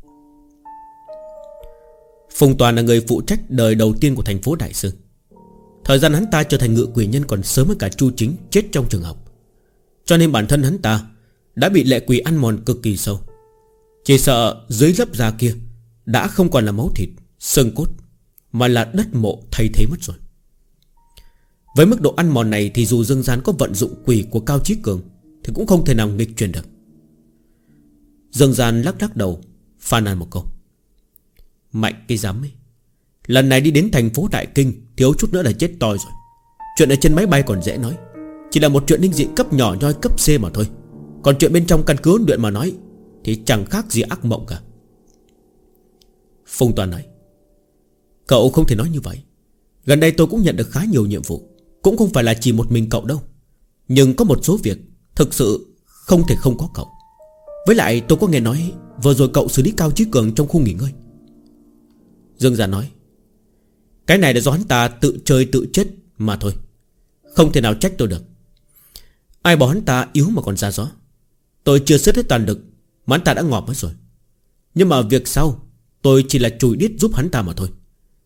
Phùng Toàn là người phụ trách đời đầu tiên của thành phố Đại Sương. Thời gian hắn ta trở thành ngự quỷ nhân còn sớm hơn cả Chu Chính chết trong trường học, cho nên bản thân hắn ta đã bị lệ quỷ ăn mòn cực kỳ sâu. Chỉ sợ dưới lớp da kia đã không còn là máu thịt, xương cốt, mà là đất mộ thay thế mất rồi. Với mức độ ăn mòn này thì dù Dương Gian có vận dụng quỷ của Cao Chí Cường thì cũng không thể nào nghịch chuyển được. Dương Gian lắc lắc đầu, phàn nàn một câu: Mạnh cái dám ấy. Lần này đi đến thành phố Đại Kinh thiếu chút nữa là chết toi rồi. Chuyện ở trên máy bay còn dễ nói, chỉ là một chuyện linh dị cấp nhỏ nhoi cấp C mà thôi. Còn chuyện bên trong căn cứ huấn luyện mà nói thì chẳng khác gì ác mộng cả. Phùng Toàn nói: Cậu không thể nói như vậy. Gần đây tôi cũng nhận được khá nhiều nhiệm vụ, cũng không phải là chỉ một mình cậu đâu. Nhưng có một số việc thực sự không thể không có cậu. Với lại tôi có nghe nói vừa rồi cậu xử lý Cao Chí Cường trong khu nghỉ ngơi. Dương Gian nói: Cái này là do hắn ta tự chơi tự chết mà thôi, không thể nào trách tôi được. Ai bảo hắn ta yếu mà còn ra gió. Tôi chưa xuất hết toàn lực mà hắn ta đã ngọt mất rồi. Nhưng mà việc sau tôi chỉ là chùi đít giúp hắn ta mà thôi.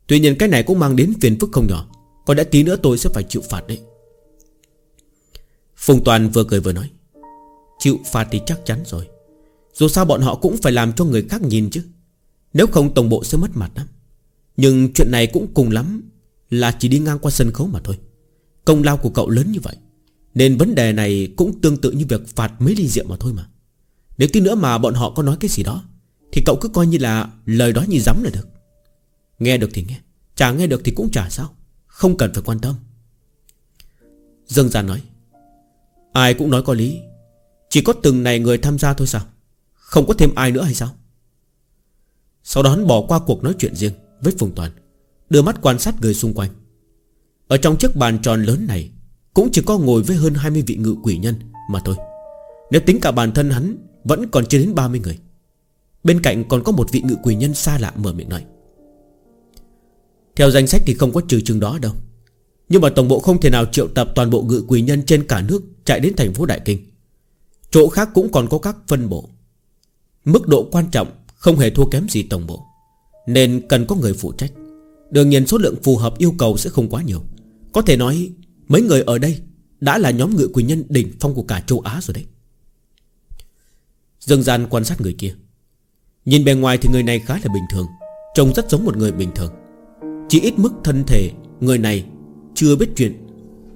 Tuy nhiên cái này cũng mang đến phiền phức không nhỏ. Có lẽ tí nữa tôi sẽ phải chịu phạt đấy. Phùng Toàn vừa cười vừa nói: chịu phạt thì chắc chắn rồi. Dù sao bọn họ cũng phải làm cho người khác nhìn chứ. Nếu không tổng bộ sẽ mất mặt lắm. Nhưng chuyện này cũng cùng lắm là chỉ đi ngang qua sân khấu mà thôi. Công lao của cậu lớn như vậy, nên vấn đề này cũng tương tự như việc phạt mấy ly rượu mà thôi mà. Nếu tí nữa mà bọn họ có nói cái gì đó thì cậu cứ coi như là lời đó như rắm là được. Nghe được thì nghe, chả nghe được thì cũng chả sao, không cần phải quan tâm. Dương Gian nói: ai cũng nói có lý. Chỉ có từng này người tham gia thôi sao? Không có thêm ai nữa hay sao? Sau đó hắn bỏ qua cuộc nói chuyện riêng với Phùng Toàn, đưa mắt quan sát người xung quanh. Ở trong chiếc bàn tròn lớn này cũng chỉ có ngồi với hơn 20 vị ngự quỷ nhân mà thôi. Nếu tính cả bản thân hắn, vẫn còn chưa đến 30 người. Bên cạnh còn có một vị ngự quỷ nhân xa lạ mở miệng nói: theo danh sách thì không có trừ chừng đó đâu, nhưng mà tổng bộ không thể nào triệu tập toàn bộ ngự quỷ nhân trên cả nước chạy đến thành phố Đại Kinh. Chỗ khác cũng còn có các phân bộ. Mức độ quan trọng không hề thua kém gì tổng bộ, nên cần có người phụ trách. Đương nhiên số lượng phù hợp yêu cầu sẽ không quá nhiều. Có thể nói mấy người ở đây đã là nhóm ngự quỷ nhân đỉnh phong của cả châu Á rồi đấy. Dương Gian quan sát người kia. Nhìn bề ngoài thì người này khá là bình thường, trông rất giống một người bình thường. Chỉ ít mức thân thể người này chưa biết chuyện.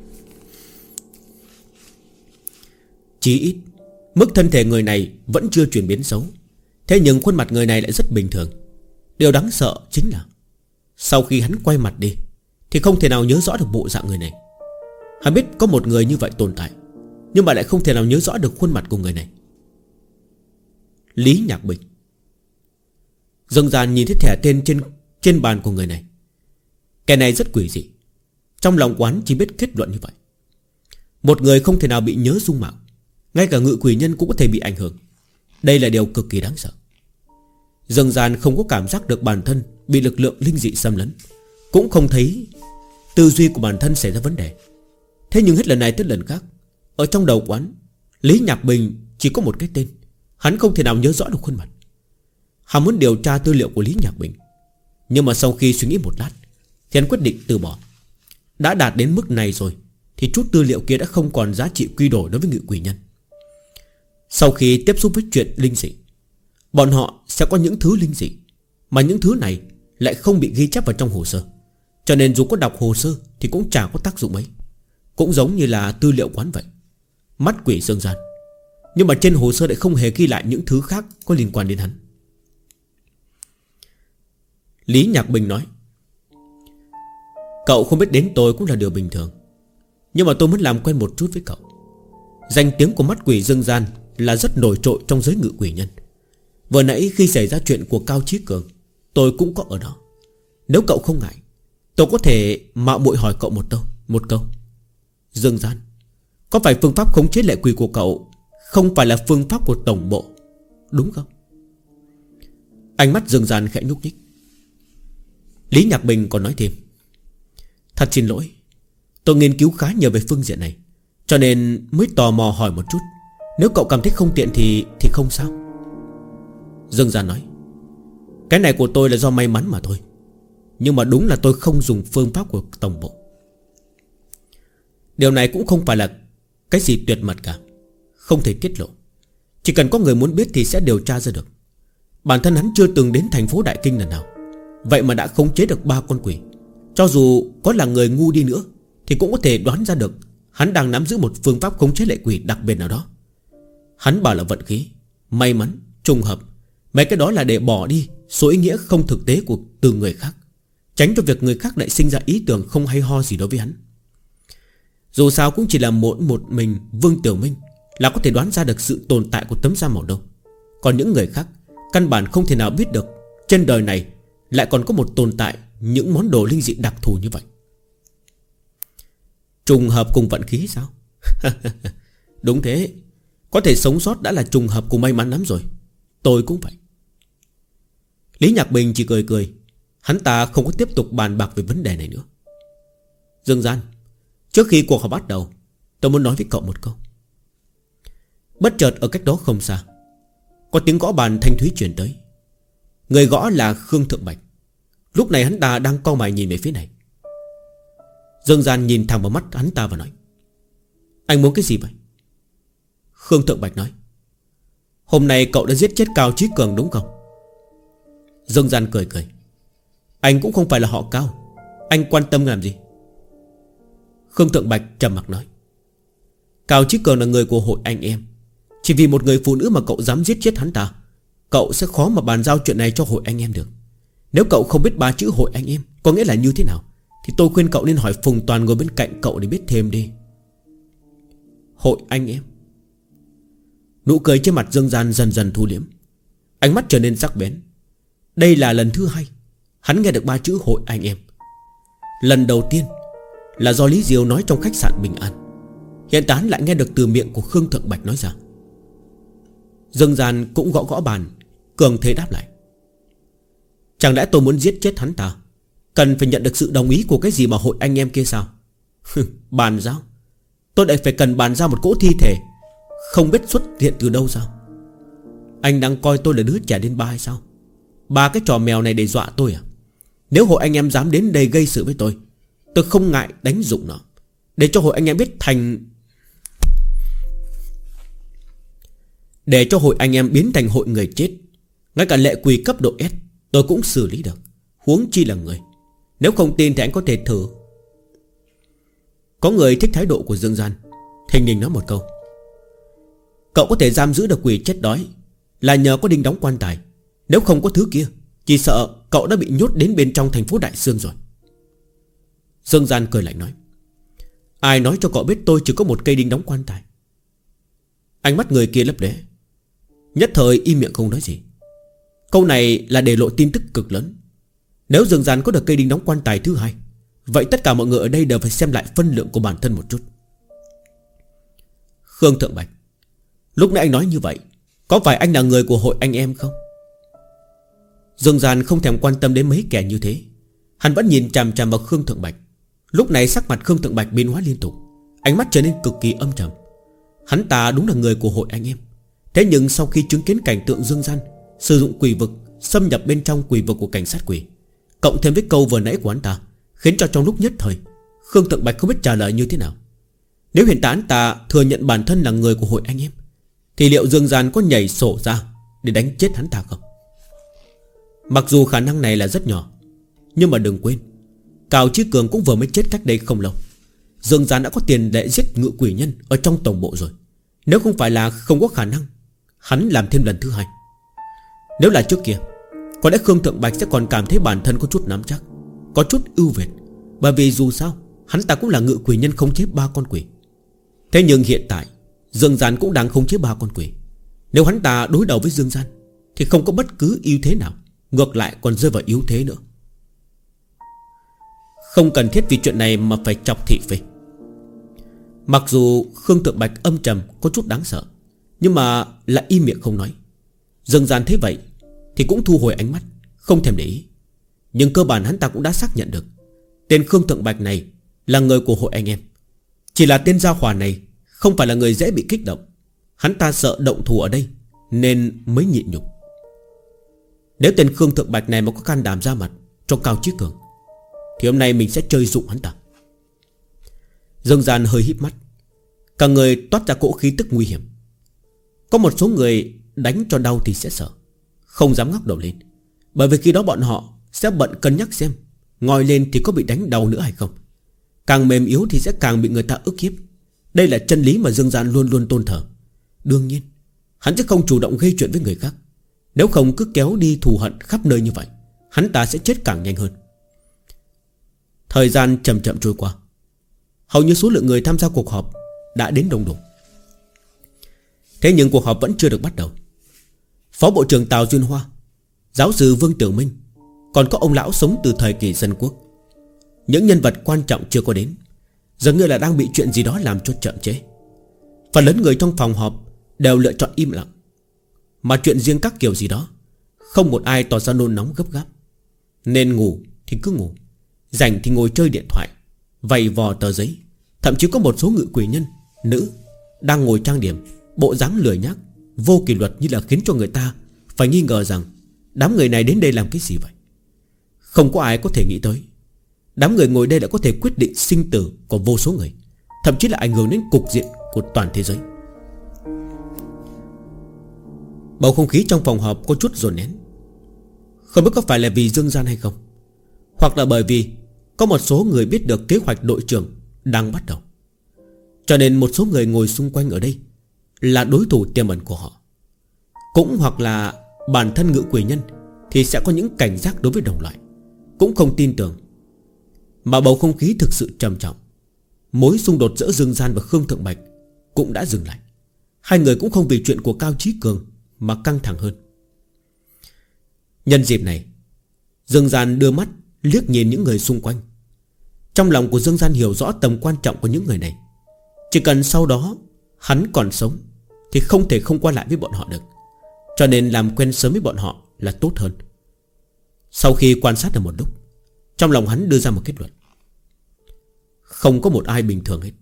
Chỉ ít mức thân thể người này vẫn chưa chuyển biến xấu. Thế nhưng khuôn mặt người này lại rất bình thường. Điều đáng sợ chính là sau khi hắn quay mặt đi thì không thể nào nhớ rõ được bộ dạng người này. Hắn biết có một người như vậy tồn tại, nhưng mà lại không thể nào nhớ rõ được khuôn mặt của người này. Lý Nhạc Bình. Dương Gian nhìn thấy thẻ tên trên bàn của người này. Kẻ này rất quỷ dị. Trong lòng quán chỉ biết kết luận như vậy. Một người không thể nào bị nhớ dung mạo, ngay cả ngự quỷ nhân cũng có thể bị ảnh hưởng. Đây là điều cực kỳ đáng sợ. Dương Gian không có cảm giác được bản thân bị lực lượng linh dị xâm lấn, cũng không thấy tư duy của bản thân xảy ra vấn đề. Thế nhưng hết lần này tới lần khác, ở trong đầu quán, Lý Nhạc Bình chỉ có một cái tên. Hắn không thể nào nhớ rõ được khuôn mặt. Hắn muốn điều tra tư liệu của Lý Nhạc Bình, nhưng mà sau khi suy nghĩ một lát thì hắn quyết định từ bỏ. Đã đạt đến mức này rồi thì chút tư liệu kia đã không còn giá trị quy đổi đối với ngự quỷ nhân. Sau khi tiếp xúc với chuyện linh dị, bọn họ sẽ có những thứ linh dị, mà những thứ này lại không bị ghi chép vào trong hồ sơ. Cho nên dù có đọc hồ sơ thì cũng chả có tác dụng mấy. Cũng giống như là tư liệu quán vậy, mắt quỷ Dương Gian. Nhưng mà trên hồ sơ lại không hề ghi lại những thứ khác có liên quan đến hắn. Lý Nhạc Bình nói: cậu không biết đến tôi cũng là điều bình thường, nhưng mà tôi muốn làm quen một chút với cậu. Danh tiếng của mắt quỷ Dương Gian là rất nổi trội trong giới ngự quỷ nhân. Vừa nãy khi xảy ra chuyện của Cao Chí Cường, tôi cũng có ở đó. Nếu cậu không ngại, tôi có thể mạo muội hỏi cậu một câu. Dương Gian, có phải phương pháp khống chế lệ quỷ của cậu không phải là phương pháp của tổng bộ, đúng không? Ánh mắt Dương Gian khẽ nhúc nhích. Lý Nhạc Bình còn nói thêm: thật xin lỗi, tôi nghiên cứu khá nhiều về phương diện này, cho nên mới tò mò hỏi một chút. Nếu cậu cảm thấy không tiện thì không sao. Dương Gian nói: cái này của tôi là do may mắn mà thôi, nhưng mà đúng là tôi không dùng phương pháp của tổng bộ. Điều này cũng không phải là cái gì tuyệt mật cả, không thể tiết lộ. Chỉ cần có người muốn biết thì sẽ điều tra ra được. Bản thân hắn chưa từng đến thành phố Đại Kinh lần nào, vậy mà đã khống chế được 3 con quỷ. Cho dù có là người ngu đi nữa thì cũng có thể đoán ra được hắn đang nắm giữ một phương pháp khống chế lệ quỷ đặc biệt nào đó. Hắn bảo là vận khí, may mắn, trùng hợp. Mấy cái đó là để bỏ đi số ý nghĩa không thực tế của từ người khác, tránh cho việc người khác lại sinh ra ý tưởng không hay ho gì đối với hắn. Dù sao cũng chỉ là một mình Vương Tiểu Minh là có thể đoán ra được sự tồn tại của tấm da màu đâu. Còn những người khác căn bản không thể nào biết được trên đời này lại còn có một tồn tại những món đồ linh dị đặc thù như vậy. Trùng hợp cùng vận khí sao? Đúng thế, có thể sống sót đã là trùng hợp cùng may mắn lắm rồi. Tôi cũng vậy. Lý Nhạc Bình chỉ cười cười. Hắn ta không có tiếp tục bàn bạc về vấn đề này nữa. Dương Gian, trước khi cuộc họp bắt đầu, tôi muốn nói với cậu một câu. Bất chợt ở cách đó không xa, có tiếng gõ bàn thanh thúy truyền tới. Người gõ là Khương Thượng Bạch. Lúc này hắn ta đang cau mày nhìn về phía này. Dương Gian nhìn thẳng vào mắt hắn ta và nói: Anh muốn cái gì vậy? Khương Thượng Bạch nói: Hôm nay cậu đã giết chết Cao Chí Cường đúng không? Dương Gian cười cười: Anh cũng không phải là họ Cao, anh quan tâm làm gì? Khương Thượng Bạch trầm mặc nói: Cao Chí Cường là người của hội anh em. Chỉ vì một người phụ nữ mà cậu dám giết chết hắn ta, cậu sẽ khó mà bàn giao chuyện này cho hội anh em được. Nếu cậu không biết ba chữ hội anh em có nghĩa là như thế nào, thì tôi khuyên cậu nên hỏi Phùng Toàn ngồi bên cạnh cậu để biết thêm đi. Hội anh em. Nụ cười trên mặt Dương Gian dần dần thu liễm, ánh mắt trở nên sắc bén. Đây là lần thứ hai hắn nghe được ba chữ hội anh em. Lần đầu tiên là do Lý Diêu nói trong khách sạn Bình An. Hiện tại hắn lại nghe được từ miệng của Khương Thượng Bạch nói ra. Dương Gian cũng gõ gõ bàn, cường thế đáp lại: Chẳng lẽ tôi muốn giết chết hắn ta, cần phải nhận được sự đồng ý của cái gì mà hội anh em kia sao? Bàn giao? Tôi lại phải cần bàn giao một cỗ thi thể không biết xuất hiện từ đâu sao? Anh đang coi tôi là đứa trẻ đến ba hay sao? Ba cái trò mèo này để dọa tôi à? Nếu hội anh em dám đến đây gây sự với tôi không ngại đánh dụng nó, để cho hội anh em biết thành... Để cho hội anh em biến thành hội người chết. Ngay cả lệ quỷ cấp độ S tôi cũng xử lý được, huống chi là người. Nếu không tin thì anh có thể thử. Có người thích thái độ của Dương Gian, thình lình nói một câu: Cậu có thể giam giữ được quỷ chết đói là nhờ có đinh đóng quan tài. Nếu không có thứ kia, chỉ sợ cậu đã bị nhốt đến bên trong thành phố Đại Sương rồi. Dương Gian cười lạnh nói: Ai nói cho cậu biết tôi chỉ có một cây đinh đóng quan tài? Ánh mắt người kia lấp lóe, nhất thời im miệng không nói gì. Câu này là để lộ tin tức cực lớn. Nếu Dương Gian có được cây đinh đóng quan tài thứ hai, vậy tất cả mọi người ở đây đều phải xem lại phân lượng của bản thân một chút. Khương Thượng Bạch, lúc nãy anh nói như vậy, có phải anh là người của hội anh em không? Dương Gian không thèm quan tâm đến mấy kẻ như thế. Hắn vẫn nhìn chằm chằm vào Khương Thượng Bạch. Lúc này sắc mặt Khương Thượng Bạch biến hóa liên tục, ánh mắt trở nên cực kỳ âm trầm. Hắn ta đúng là người của hội anh em. Thế nhưng sau khi chứng kiến cảnh tượng Dương Gian sử dụng quỷ vực xâm nhập bên trong quỷ vực của cảnh sát quỷ, cộng thêm với câu vừa nãy của hắn ta, khiến cho trong lúc nhất thời Khương Thượng Bạch không biết trả lời như thế nào. Nếu hiện tại hắn ta thừa nhận bản thân là người của hội anh em, thì liệu Dương Gian có nhảy sổ ra để đánh chết hắn ta không? Mặc dù khả năng này là rất nhỏ, nhưng mà đừng quên, Cao Chí Cường cũng vừa mới chết cách đây không lâu. Dương Gian đã có tiền để giết ngự quỷ nhân ở trong tổng bộ rồi. Nếu không phải là không có khả năng hắn làm thêm lần thứ hai. Nếu là trước kia, có lẽ Khương Thượng Bạch sẽ còn cảm thấy bản thân có chút nắm chắc, có chút ưu việt, bởi vì dù sao hắn ta cũng là ngự quỷ nhân khống chế 3 con quỷ. Thế nhưng hiện tại Dương Gian cũng đang khống chế 3 con quỷ. Nếu hắn ta đối đầu với Dương Gian thì không có bất cứ ưu thế nào, ngược lại còn rơi vào yếu thế nữa. Không cần thiết vì chuyện này mà phải chọc thị phi. Mặc dù Khương Thượng Bạch âm trầm có chút đáng sợ, nhưng mà lại im miệng không nói. Dương Gian thấy vậy thì cũng thu hồi ánh mắt, không thèm để ý. Nhưng cơ bản hắn ta cũng đã xác nhận được tên Khương Thượng Bạch này là người của hội anh em. Chỉ là tên gia hỏa này không phải là người dễ bị kích động. Hắn ta sợ động thủ ở đây nên mới nhịn nhục. Nếu tên Khương Thượng Bạch này mà có can đảm ra mặt cho Cao Chí Cường, thì hôm nay mình sẽ chơi dụng hắn ta. Dương Gian hơi híp mắt, cả người toát ra cỗ khí tức nguy hiểm. Có một số người đánh cho đau thì sẽ sợ, không dám ngóc đầu lên, bởi vì khi đó bọn họ sẽ bận cân nhắc xem ngoi lên thì có bị đánh đau nữa hay không. Càng mềm yếu thì sẽ càng bị người ta ức hiếp. Đây là chân lý mà Dương Gian luôn luôn tôn thờ. Đương nhiên hắn sẽ không chủ động gây chuyện với người khác. Nếu không cứ kéo đi thù hận khắp nơi như vậy, hắn ta sẽ chết càng nhanh hơn. Thời gian chậm chậm trôi qua. Hầu như số lượng người tham gia cuộc họp đã đến đông đủ. Thế nhưng cuộc họp vẫn chưa được bắt đầu. Phó Bộ trưởng Tào Duyên Hoa, giáo sư Vương Tiểu Minh, còn có ông lão sống từ thời kỳ dân quốc. Những nhân vật quan trọng chưa có đến, dường như là đang bị chuyện gì đó làm cho chậm trễ. Phần lớn người trong phòng họp đều lựa chọn im lặng. Mà chuyện riêng các kiểu gì đó, không một ai tỏ ra nôn nóng gấp gáp. Nên ngủ thì cứ ngủ, rảnh thì ngồi chơi điện thoại, vầy vò tờ giấy. Thậm chí có một số ngự quỷ nhân nữ đang ngồi trang điểm, bộ dáng lười nhác, vô kỷ luật, như là khiến cho người ta phải nghi ngờ rằng đám người này đến đây làm cái gì vậy. Không có ai có thể nghĩ tới đám người ngồi đây đã có thể quyết định sinh tử của vô số người, thậm chí là ảnh hưởng đến cục diện của toàn thế giới. Bầu không khí trong phòng họp có chút dồn nén. Không biết có phải là vì Dương Gian hay không, hoặc là bởi vì có một số người biết được kế hoạch đội trưởng đang bắt đầu, cho nên một số người ngồi xung quanh ở đây là đối thủ tiềm ẩn của họ. Cũng hoặc là bản thân Ngự Quỷ Nhân thì sẽ có những cảnh giác đối với đồng loại, cũng không tin tưởng. Mà bầu không khí thực sự trầm trọng. Mối xung đột giữa Dương Gian và Khương Thượng Bạch cũng đã dừng lại. Hai người cũng không vì chuyện của Cao Chí Cường mà căng thẳng hơn. Nhân dịp này, Dương Gian đưa mắt liếc nhìn những người xung quanh. Trong lòng của Dương Gian hiểu rõ tầm quan trọng của những người này. Chỉ cần sau đó hắn còn sống thì không thể không qua lại với bọn họ được, cho nên làm quen sớm với bọn họ là tốt hơn. Sau khi quan sát được một lúc, trong lòng hắn đưa ra một kết luận: không có một ai bình thường hết.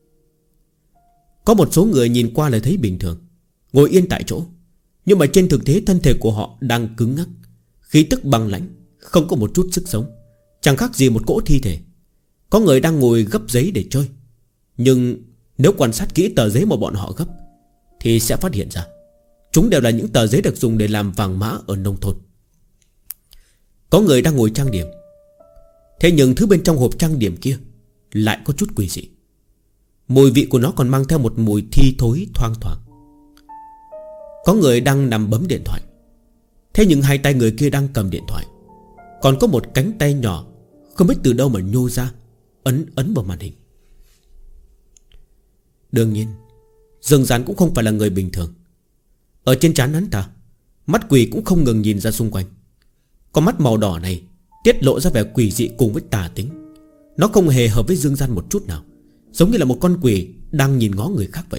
Có một số người nhìn qua là thấy bình thường, ngồi yên tại chỗ, nhưng mà trên thực tế thân thể của họ đang cứng ngắc, khí tức băng lãnh, không có một chút sức sống, chẳng khác gì một cỗ thi thể. Có người đang ngồi gấp giấy để chơi, nhưng nếu quan sát kỹ tờ giấy mà bọn họ gấp thì sẽ phát hiện ra chúng đều là những tờ giấy được dùng để làm vàng mã ở nông thôn. Có người đang ngồi trang điểm, thế nhưng thứ bên trong hộp trang điểm kia lại có chút quỷ dị. Mùi vị của nó còn mang theo một mùi thi thối thoang thoảng. Có người đang nằm bấm điện thoại, thế nhưng hai tay người kia đang cầm điện thoại, còn có một cánh tay nhỏ không biết từ đâu mà nhô ra, ấn vào màn hình. Đương nhiên Dương Gian cũng không phải là người bình thường. Ở trên trán hắn ta, mắt quỷ cũng không ngừng nhìn ra xung quanh. Con mắt màu đỏ này tiết lộ ra vẻ quỷ dị cùng với tà tính. Nó không hề hợp với Dương Gian một chút nào, giống như là một con quỷ đang nhìn ngó người khác vậy.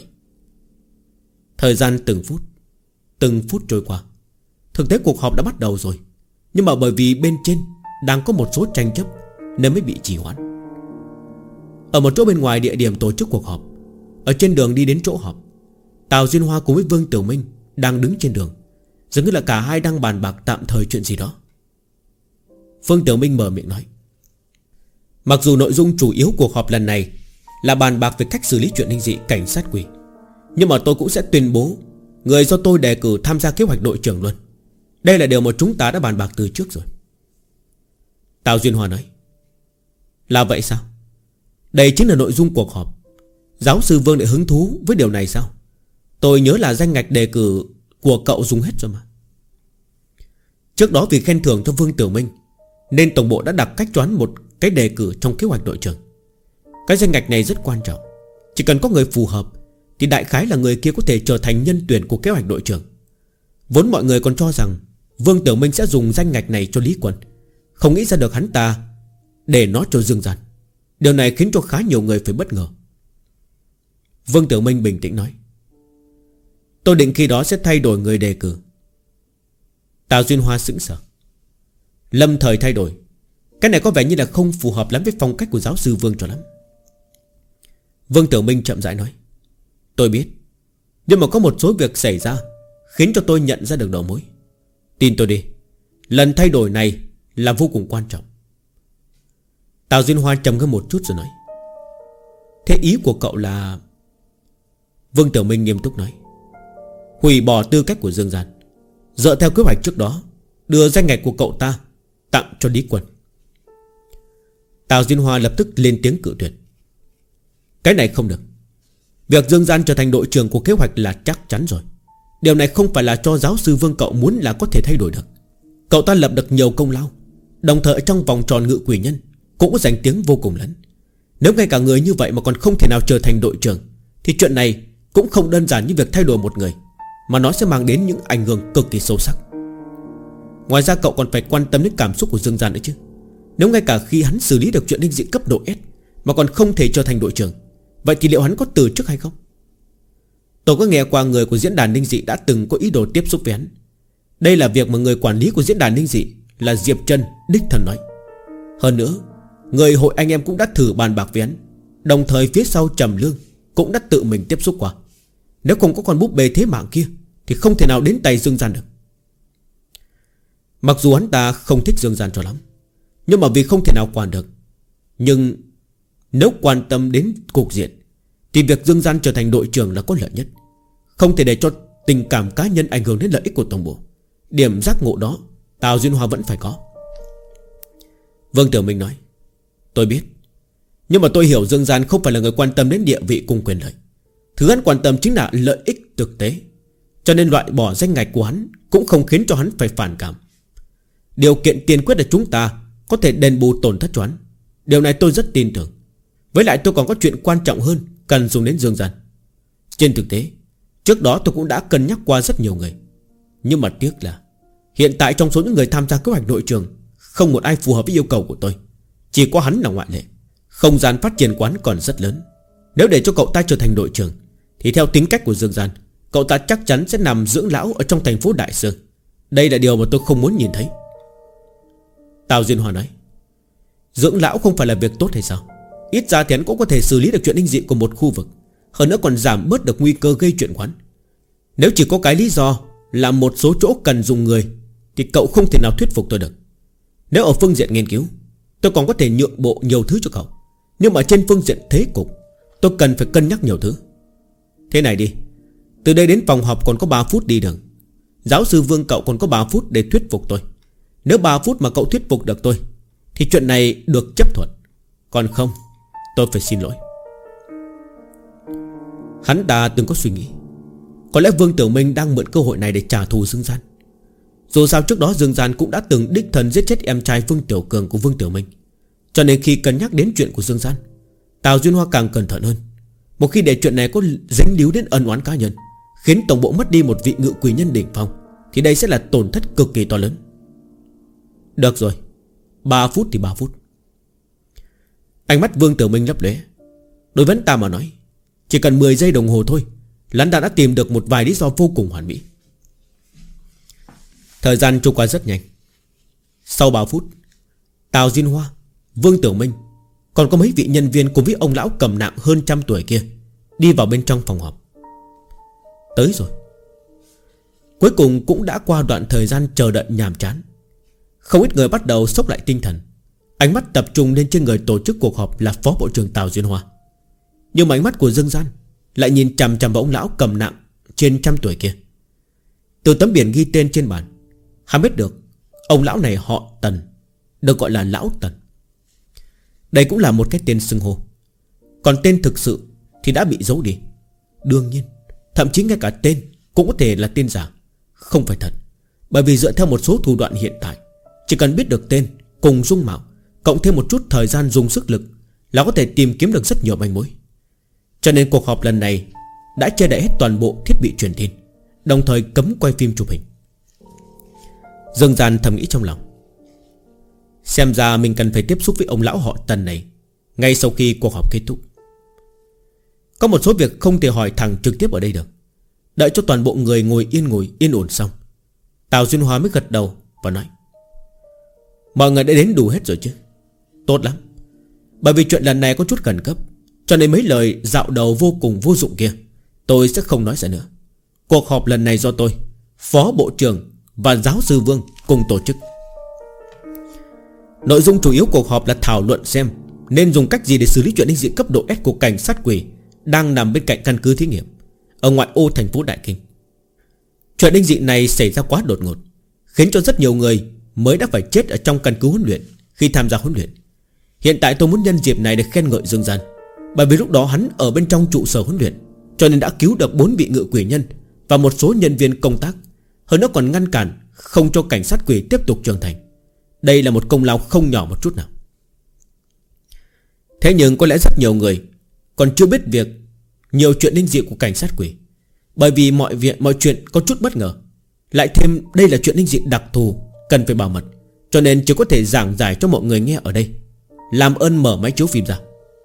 Thời gian từng phút trôi qua. Thực tế cuộc họp đã bắt đầu rồi, nhưng mà bởi vì bên trên đang có một số tranh chấp nên mới bị trì hoãn. Ở một chỗ bên ngoài địa điểm tổ chức cuộc họp, ở trên đường đi đến chỗ họp, Tào Duyên Hoa cùng với Vương Tiểu Minh đang đứng trên đường, dường như là cả hai đang bàn bạc tạm thời chuyện gì đó. Vương Tiểu Minh mở miệng nói: mặc dù nội dung chủ yếu cuộc họp lần này là bàn bạc về cách xử lý chuyện linh dị cảnh sát quỷ, nhưng mà tôi cũng sẽ tuyên bố người do tôi đề cử tham gia kế hoạch đội trưởng luôn. Đây là điều mà chúng ta đã bàn bạc từ trước rồi. Tào Duyên Hoa nói: là vậy sao? Đây chính là nội dung cuộc họp. Giáo sư Vương lại hứng thú với điều này sao? Tôi nhớ là danh ngạch đề cử của cậu dùng hết rồi mà. Trước đó vì khen thưởng cho Vương Tiểu Minh nên tổng bộ đã đặt cách choán một cái đề cử trong kế hoạch đội trưởng. Cái danh ngạch này rất quan trọng. Chỉ cần có người phù hợp thì đại khái là người kia có thể trở thành nhân tuyển của kế hoạch đội trưởng. Vốn mọi người còn cho rằng Vương Tiểu Minh sẽ dùng danh ngạch này cho Lý Quân, không nghĩ ra được hắn ta để nó cho Dương Gian. Điều này khiến cho khá nhiều người phải bất ngờ. Vương Tiểu Minh bình tĩnh nói: tôi định khi đó sẽ thay đổi người đề cử. Tào Duyên Hoa sững sờ. Lâm thời thay đổi, cái này có vẻ như là không phù hợp lắm với phong cách của giáo sư Vương cho lắm. Vương Tiểu Minh chậm rãi nói: tôi biết, nhưng mà có một số việc xảy ra khiến cho tôi nhận ra được đầu mối. Tin tôi đi, lần thay đổi này là vô cùng quan trọng. Tào Duyên Hoa trầm ngâm một chút rồi nói: thế ý của cậu là... Vương Tiểu Minh nghiêm túc nói: hủy bỏ tư cách của Dương Gian, dựa theo kế hoạch trước đó, đưa danh ngạch của cậu ta tặng cho Lý Quân. Tào Duyên Hoa lập tức lên tiếng cự tuyệt: cái này không được. Việc Dương Gian trở thành đội trưởng của kế hoạch là chắc chắn rồi. Điều này không phải là cho giáo sư Vương cậu muốn là có thể thay đổi được. Cậu ta lập được nhiều công lao, đồng thời trong vòng tròn Ngự Quỷ Nhân cũng có danh tiếng vô cùng lớn. Nếu ngay cả người như vậy mà còn không thể nào trở thành đội trưởng thì chuyện này cũng không đơn giản như việc thay đổi một người, mà nó sẽ mang đến những ảnh hưởng cực kỳ sâu sắc. Ngoài ra cậu còn phải quan tâm đến cảm xúc của Dương Gian nữa chứ. Nếu ngay cả khi hắn xử lý được chuyện linh dị cấp độ S mà còn không thể trở thành đội trưởng, vậy thì liệu hắn có từ chức hay không? Tôi có nghe qua người của diễn đàn linh dị đã từng có ý đồ tiếp xúc với hắn. Đây là việc mà người quản lý của diễn đàn linh dị là Diệp Trân đích thân nói. Hơn nữa, người hội anh em cũng đã thử bàn bạc với hắn, đồng thời phía sau Trầm Lương cũng đã tự mình tiếp xúc qua. Nếu không có con búp bê thế mạng kia thì không thể nào đến tay Dương Gian được. Mặc dù hắn ta không thích Dương Gian cho lắm, Nhưng mà vì không thể nào quản được. Nhưng nếu quan tâm đến cục diện thì việc Dương Gian trở thành đội trưởng là có lợi nhất. Không thể để cho tình cảm cá nhân ảnh hưởng đến lợi ích của tổng bộ. Điểm giác ngộ đó Tào Duyên Hoa vẫn phải có. Vương Tiểu Minh nói: Tôi biết, nhưng mà tôi hiểu Dương Gian không phải là người quan tâm đến địa vị cùng quyền lợi. Thứ hắn quan tâm chính là lợi ích thực tế. Cho nên loại bỏ danh ngạch của hắn cũng không khiến cho hắn phải phản cảm. Điều kiện tiên quyết là chúng ta có thể đền bù tổn thất cho hắn. Điều này tôi rất tin tưởng. Với lại tôi còn có chuyện quan trọng hơn cần dùng đến Dương Gian. Trên thực tế, trước đó tôi cũng đã cân nhắc qua rất nhiều người. Nhưng mà tiếc là hiện tại trong số những người tham gia kế hoạch nội trường, không một ai phù hợp với yêu cầu của tôi. Chỉ có hắn là ngoại lệ. Không gian phát triển quán còn rất lớn. Nếu để cho cậu ta trở thành đội trưởng thì theo tính cách của Dương Gian, cậu ta chắc chắn sẽ nằm dưỡng lão ở trong thành phố Đại Sương. Đây là điều mà tôi không muốn nhìn thấy. Tào Duyên Hoa nói: Dưỡng lão không phải là việc tốt hay sao? Ít ra thì hắn cũng có thể xử lý được chuyện linh dị của một khu vực. Hơn nữa còn giảm bớt được nguy cơ gây chuyện quán. Nếu chỉ có cái lý do là một số chỗ cần dùng người thì cậu không thể nào thuyết phục tôi được. Nếu ở phương diện nghiên cứu, tôi còn có thể nhượng bộ nhiều thứ cho cậu. Nhưng mà trên phương diện thế cục, tôi cần phải cân nhắc nhiều thứ. Thế này đi, từ đây đến phòng họp còn có 3 phút đi đường. Giáo sư Vương cậu còn có 3 phút để thuyết phục tôi. Nếu 3 phút mà cậu thuyết phục được tôi thì chuyện này được chấp thuận. Còn không, tôi phải xin lỗi. Hắn ta từng có suy nghĩ, có lẽ Vương Tiểu Minh đang mượn cơ hội này để trả thù Dương Gian. Dù sao trước đó Dương Gian cũng đã từng đích thân giết chết em trai Vương Tiểu Cường của Vương Tiểu Minh. Cho nên khi cân nhắc đến chuyện của Dương Gian, Tào Duyên Hoa càng cẩn thận hơn. Một khi để chuyện này có dính líu đến ân oán cá nhân, khiến tổng bộ mất đi một vị ngự quỷ nhân đỉnh phong, thì đây sẽ là tổn thất cực kỳ to lớn. Được rồi, 3 phút thì 3 phút. Ánh mắt Vương Tiểu Minh lấp lóe. Đối với ta mà nói, chỉ cần 10 giây đồng hồ thôi là đã tìm được một vài lý do vô cùng hoàn mỹ. Thời gian trôi qua rất nhanh. Sau 3 phút, Tào Duyên Hoa, Vương Tiểu Minh, còn có mấy vị nhân viên cùng với ông lão cầm nạng hơn 100 tuổi kia đi vào bên trong phòng họp. Tới rồi. Cuối cùng cũng đã qua đoạn thời gian chờ đợi nhàm chán. Không ít người bắt đầu xốc lại tinh thần. Ánh mắt tập trung lên trên người tổ chức cuộc họp là Phó Bộ trưởng Tào Duyên Hoa. Nhưng mà ánh mắt của Dương Gian lại nhìn chằm chằm vào ông lão cầm nạng trên 100 tuổi kia. Từ tấm biển ghi tên trên bàn, hắn biết được ông lão này họ Tần, được gọi là Lão Tần. Đây cũng là một cái tên xưng hô. Còn tên thực sự thì đã bị giấu đi. Đương nhiên, thậm chí ngay cả tên cũng có thể là tên giả, không phải thật. Bởi vì dựa theo một số thủ đoạn hiện tại, chỉ cần biết được tên cùng dung mạo, cộng thêm một chút thời gian dùng sức lực là có thể tìm kiếm được rất nhiều manh mối. Cho nên cuộc họp lần này đã che đậy hết toàn bộ thiết bị truyền tin, đồng thời cấm quay phim chụp hình. Dương Gian thầm nghĩ trong lòng, xem ra mình cần phải tiếp xúc với ông lão họ Tần này ngay sau khi cuộc họp kết thúc. Có một số việc không thể hỏi thẳng trực tiếp ở đây được. Đợi cho toàn bộ người ngồi yên ổn xong, Tào Duyên Hoa mới gật đầu và nói: Mọi người đã đến đủ hết rồi chứ? Tốt lắm. Bởi vì chuyện lần này có chút khẩn cấp, cho nên mấy lời dạo đầu vô cùng vô dụng kia tôi sẽ không nói ra nữa. Cuộc họp lần này do tôi, Phó Bộ trưởng và Giáo sư Vương cùng tổ chức. Nội dung chủ yếu cuộc họp là thảo luận xem nên dùng cách gì để xử lý chuyện linh dị cấp độ S của cảnh sát quỷ đang nằm bên cạnh căn cứ thí nghiệm ở ngoại ô thành phố Đại Kinh. Chuyện linh dị này xảy ra quá đột ngột, khiến cho rất nhiều người mới đã phải chết ở trong căn cứ huấn luyện khi tham gia huấn luyện. Hiện tại tôi muốn nhân dịp này để khen ngợi Dương Gian, bởi vì lúc đó hắn ở bên trong trụ sở huấn luyện, cho nên đã cứu được 4 vị ngự quỷ nhân và một số nhân viên công tác. Hơn nữa còn ngăn cản không cho cảnh sát quỷ tiếp tục trưởng thành. Đây là một công lao không nhỏ một chút nào. Thế nhưng có lẽ rất nhiều người còn chưa biết việc nhiều chuyện linh dị của cảnh sát quỷ, bởi vì mọi chuyện có chút bất ngờ. Lại thêm đây là chuyện linh dị đặc thù, cần phải bảo mật, cho nên chỉ có thể giảng giải cho mọi người nghe ở đây. Làm ơn mở máy chiếu phim ra.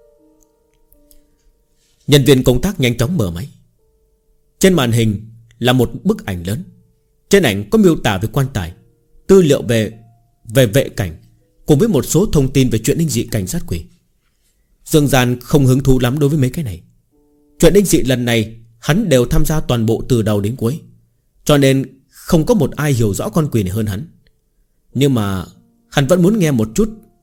Nhân viên công tác nhanh chóng mở máy. Trên màn hình là một bức ảnh lớn. Trên ảnh có miêu tả về quan tài, tư liệu về vệ cảnh, cùng với một số thông tin về chuyện linh dị cảnh sát quỷ. Dương Gian không hứng thú lắm đối với mấy cái này. Chuyện linh dị lần này hắn đều tham gia toàn bộ từ đầu đến cuối, cho nên không có một ai hiểu rõ con quỷ này hơn hắn. Nhưng mà hắn vẫn muốn nghe một chút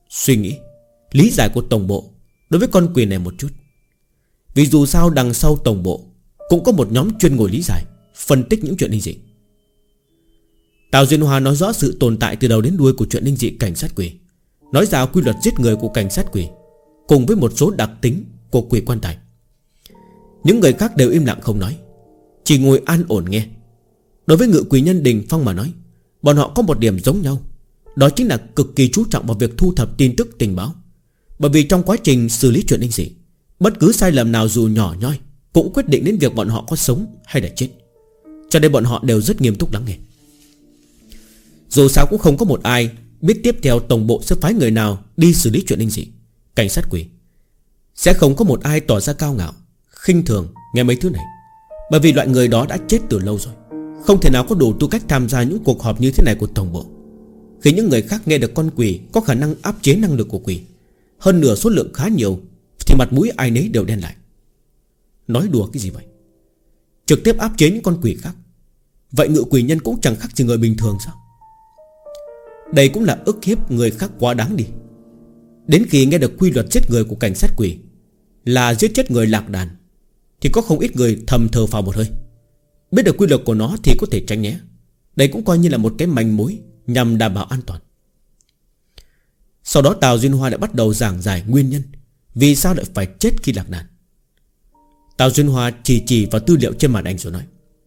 suy nghĩ, lý giải của tổng bộ đối với con quỷ này một chút. Vì dù sao đằng sau tổng bộ cũng có một nhóm chuyên ngồi lý giải, phân tích những chuyện linh dị. Tào Duyên Hoa nói rõ sự tồn tại từ đầu đến đuôi của chuyện linh dị cảnh sát quỷ, nói ra quy luật giết người của cảnh sát quỷ, cùng với một số đặc tính của quỷ quan tài. Những người khác đều im lặng không nói, chỉ ngồi an ổn nghe. Đối với Ngự Quỷ Nhân Đình Phong mà nói, bọn họ có một điểm giống nhau, đó chính là cực kỳ chú trọng vào việc thu thập tin tức tình báo. Bởi vì trong quá trình xử lý chuyện linh dị, bất cứ sai lầm nào dù nhỏ nhoi cũng quyết định đến việc bọn họ có sống hay là chết. Cho nên bọn họ đều rất nghiêm túc lắng nghe. Dù sao cũng không có một ai biết tiếp theo tổng bộ sẽ phái người nào đi xử lý chuyện linh dị, cảnh sát quỷ. Sẽ không có một ai tỏ ra cao ngạo, khinh thường nghe mấy thứ này. Bởi vì loại người đó đã chết từ lâu rồi, không thể nào có đủ tư cách tham gia những cuộc họp như thế này của tổng bộ. Khi những người khác nghe được con quỷ có khả năng áp chế năng lực của quỷ, hơn nửa số lượng khá nhiều, thì mặt mũi ai nấy đều đen lại. Nói đùa cái gì vậy? Trực tiếp áp chế những con quỷ khác, vậy Ngự Quỷ Nhân cũng chẳng khác gì người bình thường sao? Đây cũng là ức hiếp người khác quá đáng đi. Đến khi nghe được quy luật giết người của cảnh sát quỷ là giết chết người lạc đàn, thì có không ít người thầm thở phào một hơi. Biết được quy luật của nó thì có thể tránh né. Đây cũng coi như là một cái manh mối nhằm đảm bảo an toàn. Sau đó Tào Duyên Hoa lại bắt đầu giảng giải nguyên nhân vì sao lại phải chết khi lạc đàn. Tào Duyên Hoa chỉ vào tư liệu trên màn ảnh rồi nói: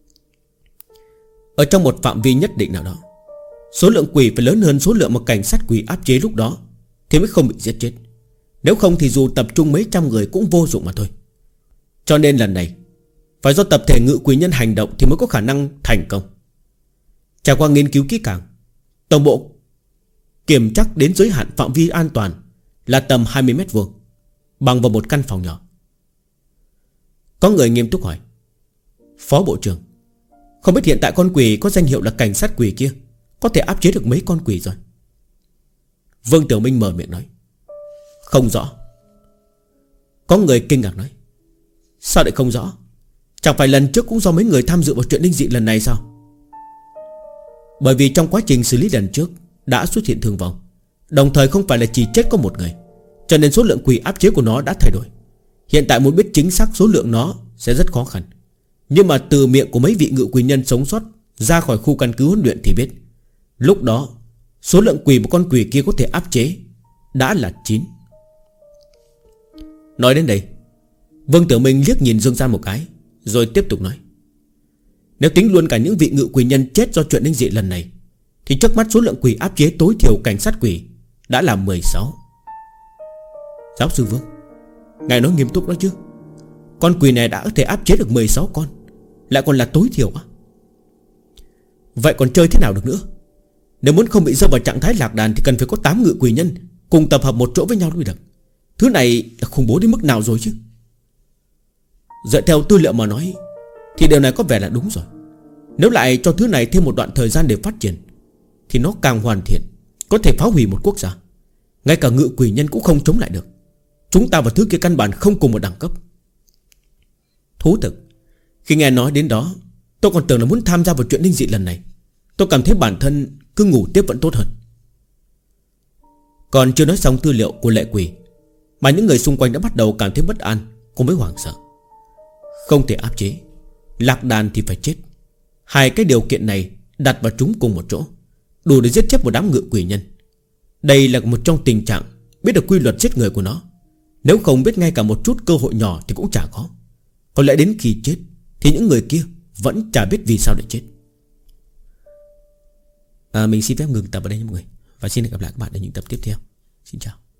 ở trong một phạm vi nhất định nào đó, số lượng quỷ phải lớn hơn số lượng mà cảnh sát quỷ áp chế lúc đó thì mới không bị giết chết. Nếu không thì dù tập trung mấy trăm người cũng vô dụng mà thôi. Cho nên lần này phải do tập thể Ngự Quỷ Nhân hành động thì mới có khả năng thành công. Trải qua nghiên cứu kỹ càng, tổng bộ kiểm chắc đến giới hạn phạm vi an toàn là tầm 20 mét vuông, bằng vào một căn phòng nhỏ. Có người nghiêm túc hỏi: Phó Bộ trưởng, không biết hiện tại con quỷ có danh hiệu là cảnh sát quỷ kia có thể áp chế được mấy con quỷ rồi? Vương Tiểu Minh mở miệng nói: không rõ. Có người kinh ngạc nói: sao lại không rõ? Chẳng phải lần trước cũng do mấy người tham dự vào chuyện linh dị lần này sao? Bởi vì trong quá trình xử lý lần trước đã xuất hiện thương vong, đồng thời không phải là chỉ chết có một người, cho nên số lượng quỷ áp chế của nó đã thay đổi. Hiện tại muốn biết chính xác số lượng nó sẽ rất khó khăn. Nhưng mà từ miệng của mấy vị Ngự Quỷ Nhân sống sót ra khỏi khu căn cứ huấn luyện thì biết, lúc đó số lượng quỷ một con quỷ kia có thể áp chế đã là 9. Nói đến đây, Vương Tiểu Minh liếc nhìn Dương Gian một cái, rồi tiếp tục nói: nếu tính luôn cả những vị Ngự Quỷ Nhân chết do chuyện linh dị lần này, thì trước mắt số lượng quỷ áp chế tối thiểu cảnh sát quỷ đã là 16. Giáo sư Vương, ngài nói nghiêm túc đó chứ? Con quỷ này đã có thể áp chế được 16 con, lại còn là tối thiểu á? Vậy còn chơi thế nào được nữa? Nếu muốn không bị rơi vào trạng thái lạc đàn thì cần phải có 8 Ngự Quỷ Nhân cùng tập hợp một chỗ với nhau mới được. Thứ này là khủng bố đến mức nào rồi chứ? Dựa theo tư liệu mà nói thì điều này có vẻ là đúng rồi. Nếu lại cho thứ này thêm một đoạn thời gian để phát triển thì nó càng hoàn thiện, có thể phá hủy một quốc gia. Ngay cả Ngự Quỷ Nhân cũng không chống lại được. Chúng ta và thứ kia căn bản không cùng một đẳng cấp. Thú thực, khi nghe nói đến đó, tôi còn tưởng là muốn tham gia vào chuyện linh dị lần này. Tôi cảm thấy bản thân cứ ngủ tiếp vẫn tốt hơn. Còn chưa nói xong tư liệu của Lệ Quỷ mà những người xung quanh đã bắt đầu cảm thấy bất an cùng với hoảng sợ. Không thể áp chế, lạc đàn thì phải chết. Hai cái điều kiện này đặt vào chúng cùng một chỗ đủ để giết chết một đám Ngự Quỷ Nhân. Đây là một trong tình trạng biết được quy luật giết người của nó. Nếu không biết ngay cả một chút cơ hội nhỏ thì cũng chả có. Có lẽ đến khi chết thì những người kia vẫn chả biết vì sao để chết. Mình xin phép ngừng tập ở đây nha mọi người, và xin hẹn gặp lại các bạn ở những tập tiếp theo. Xin chào.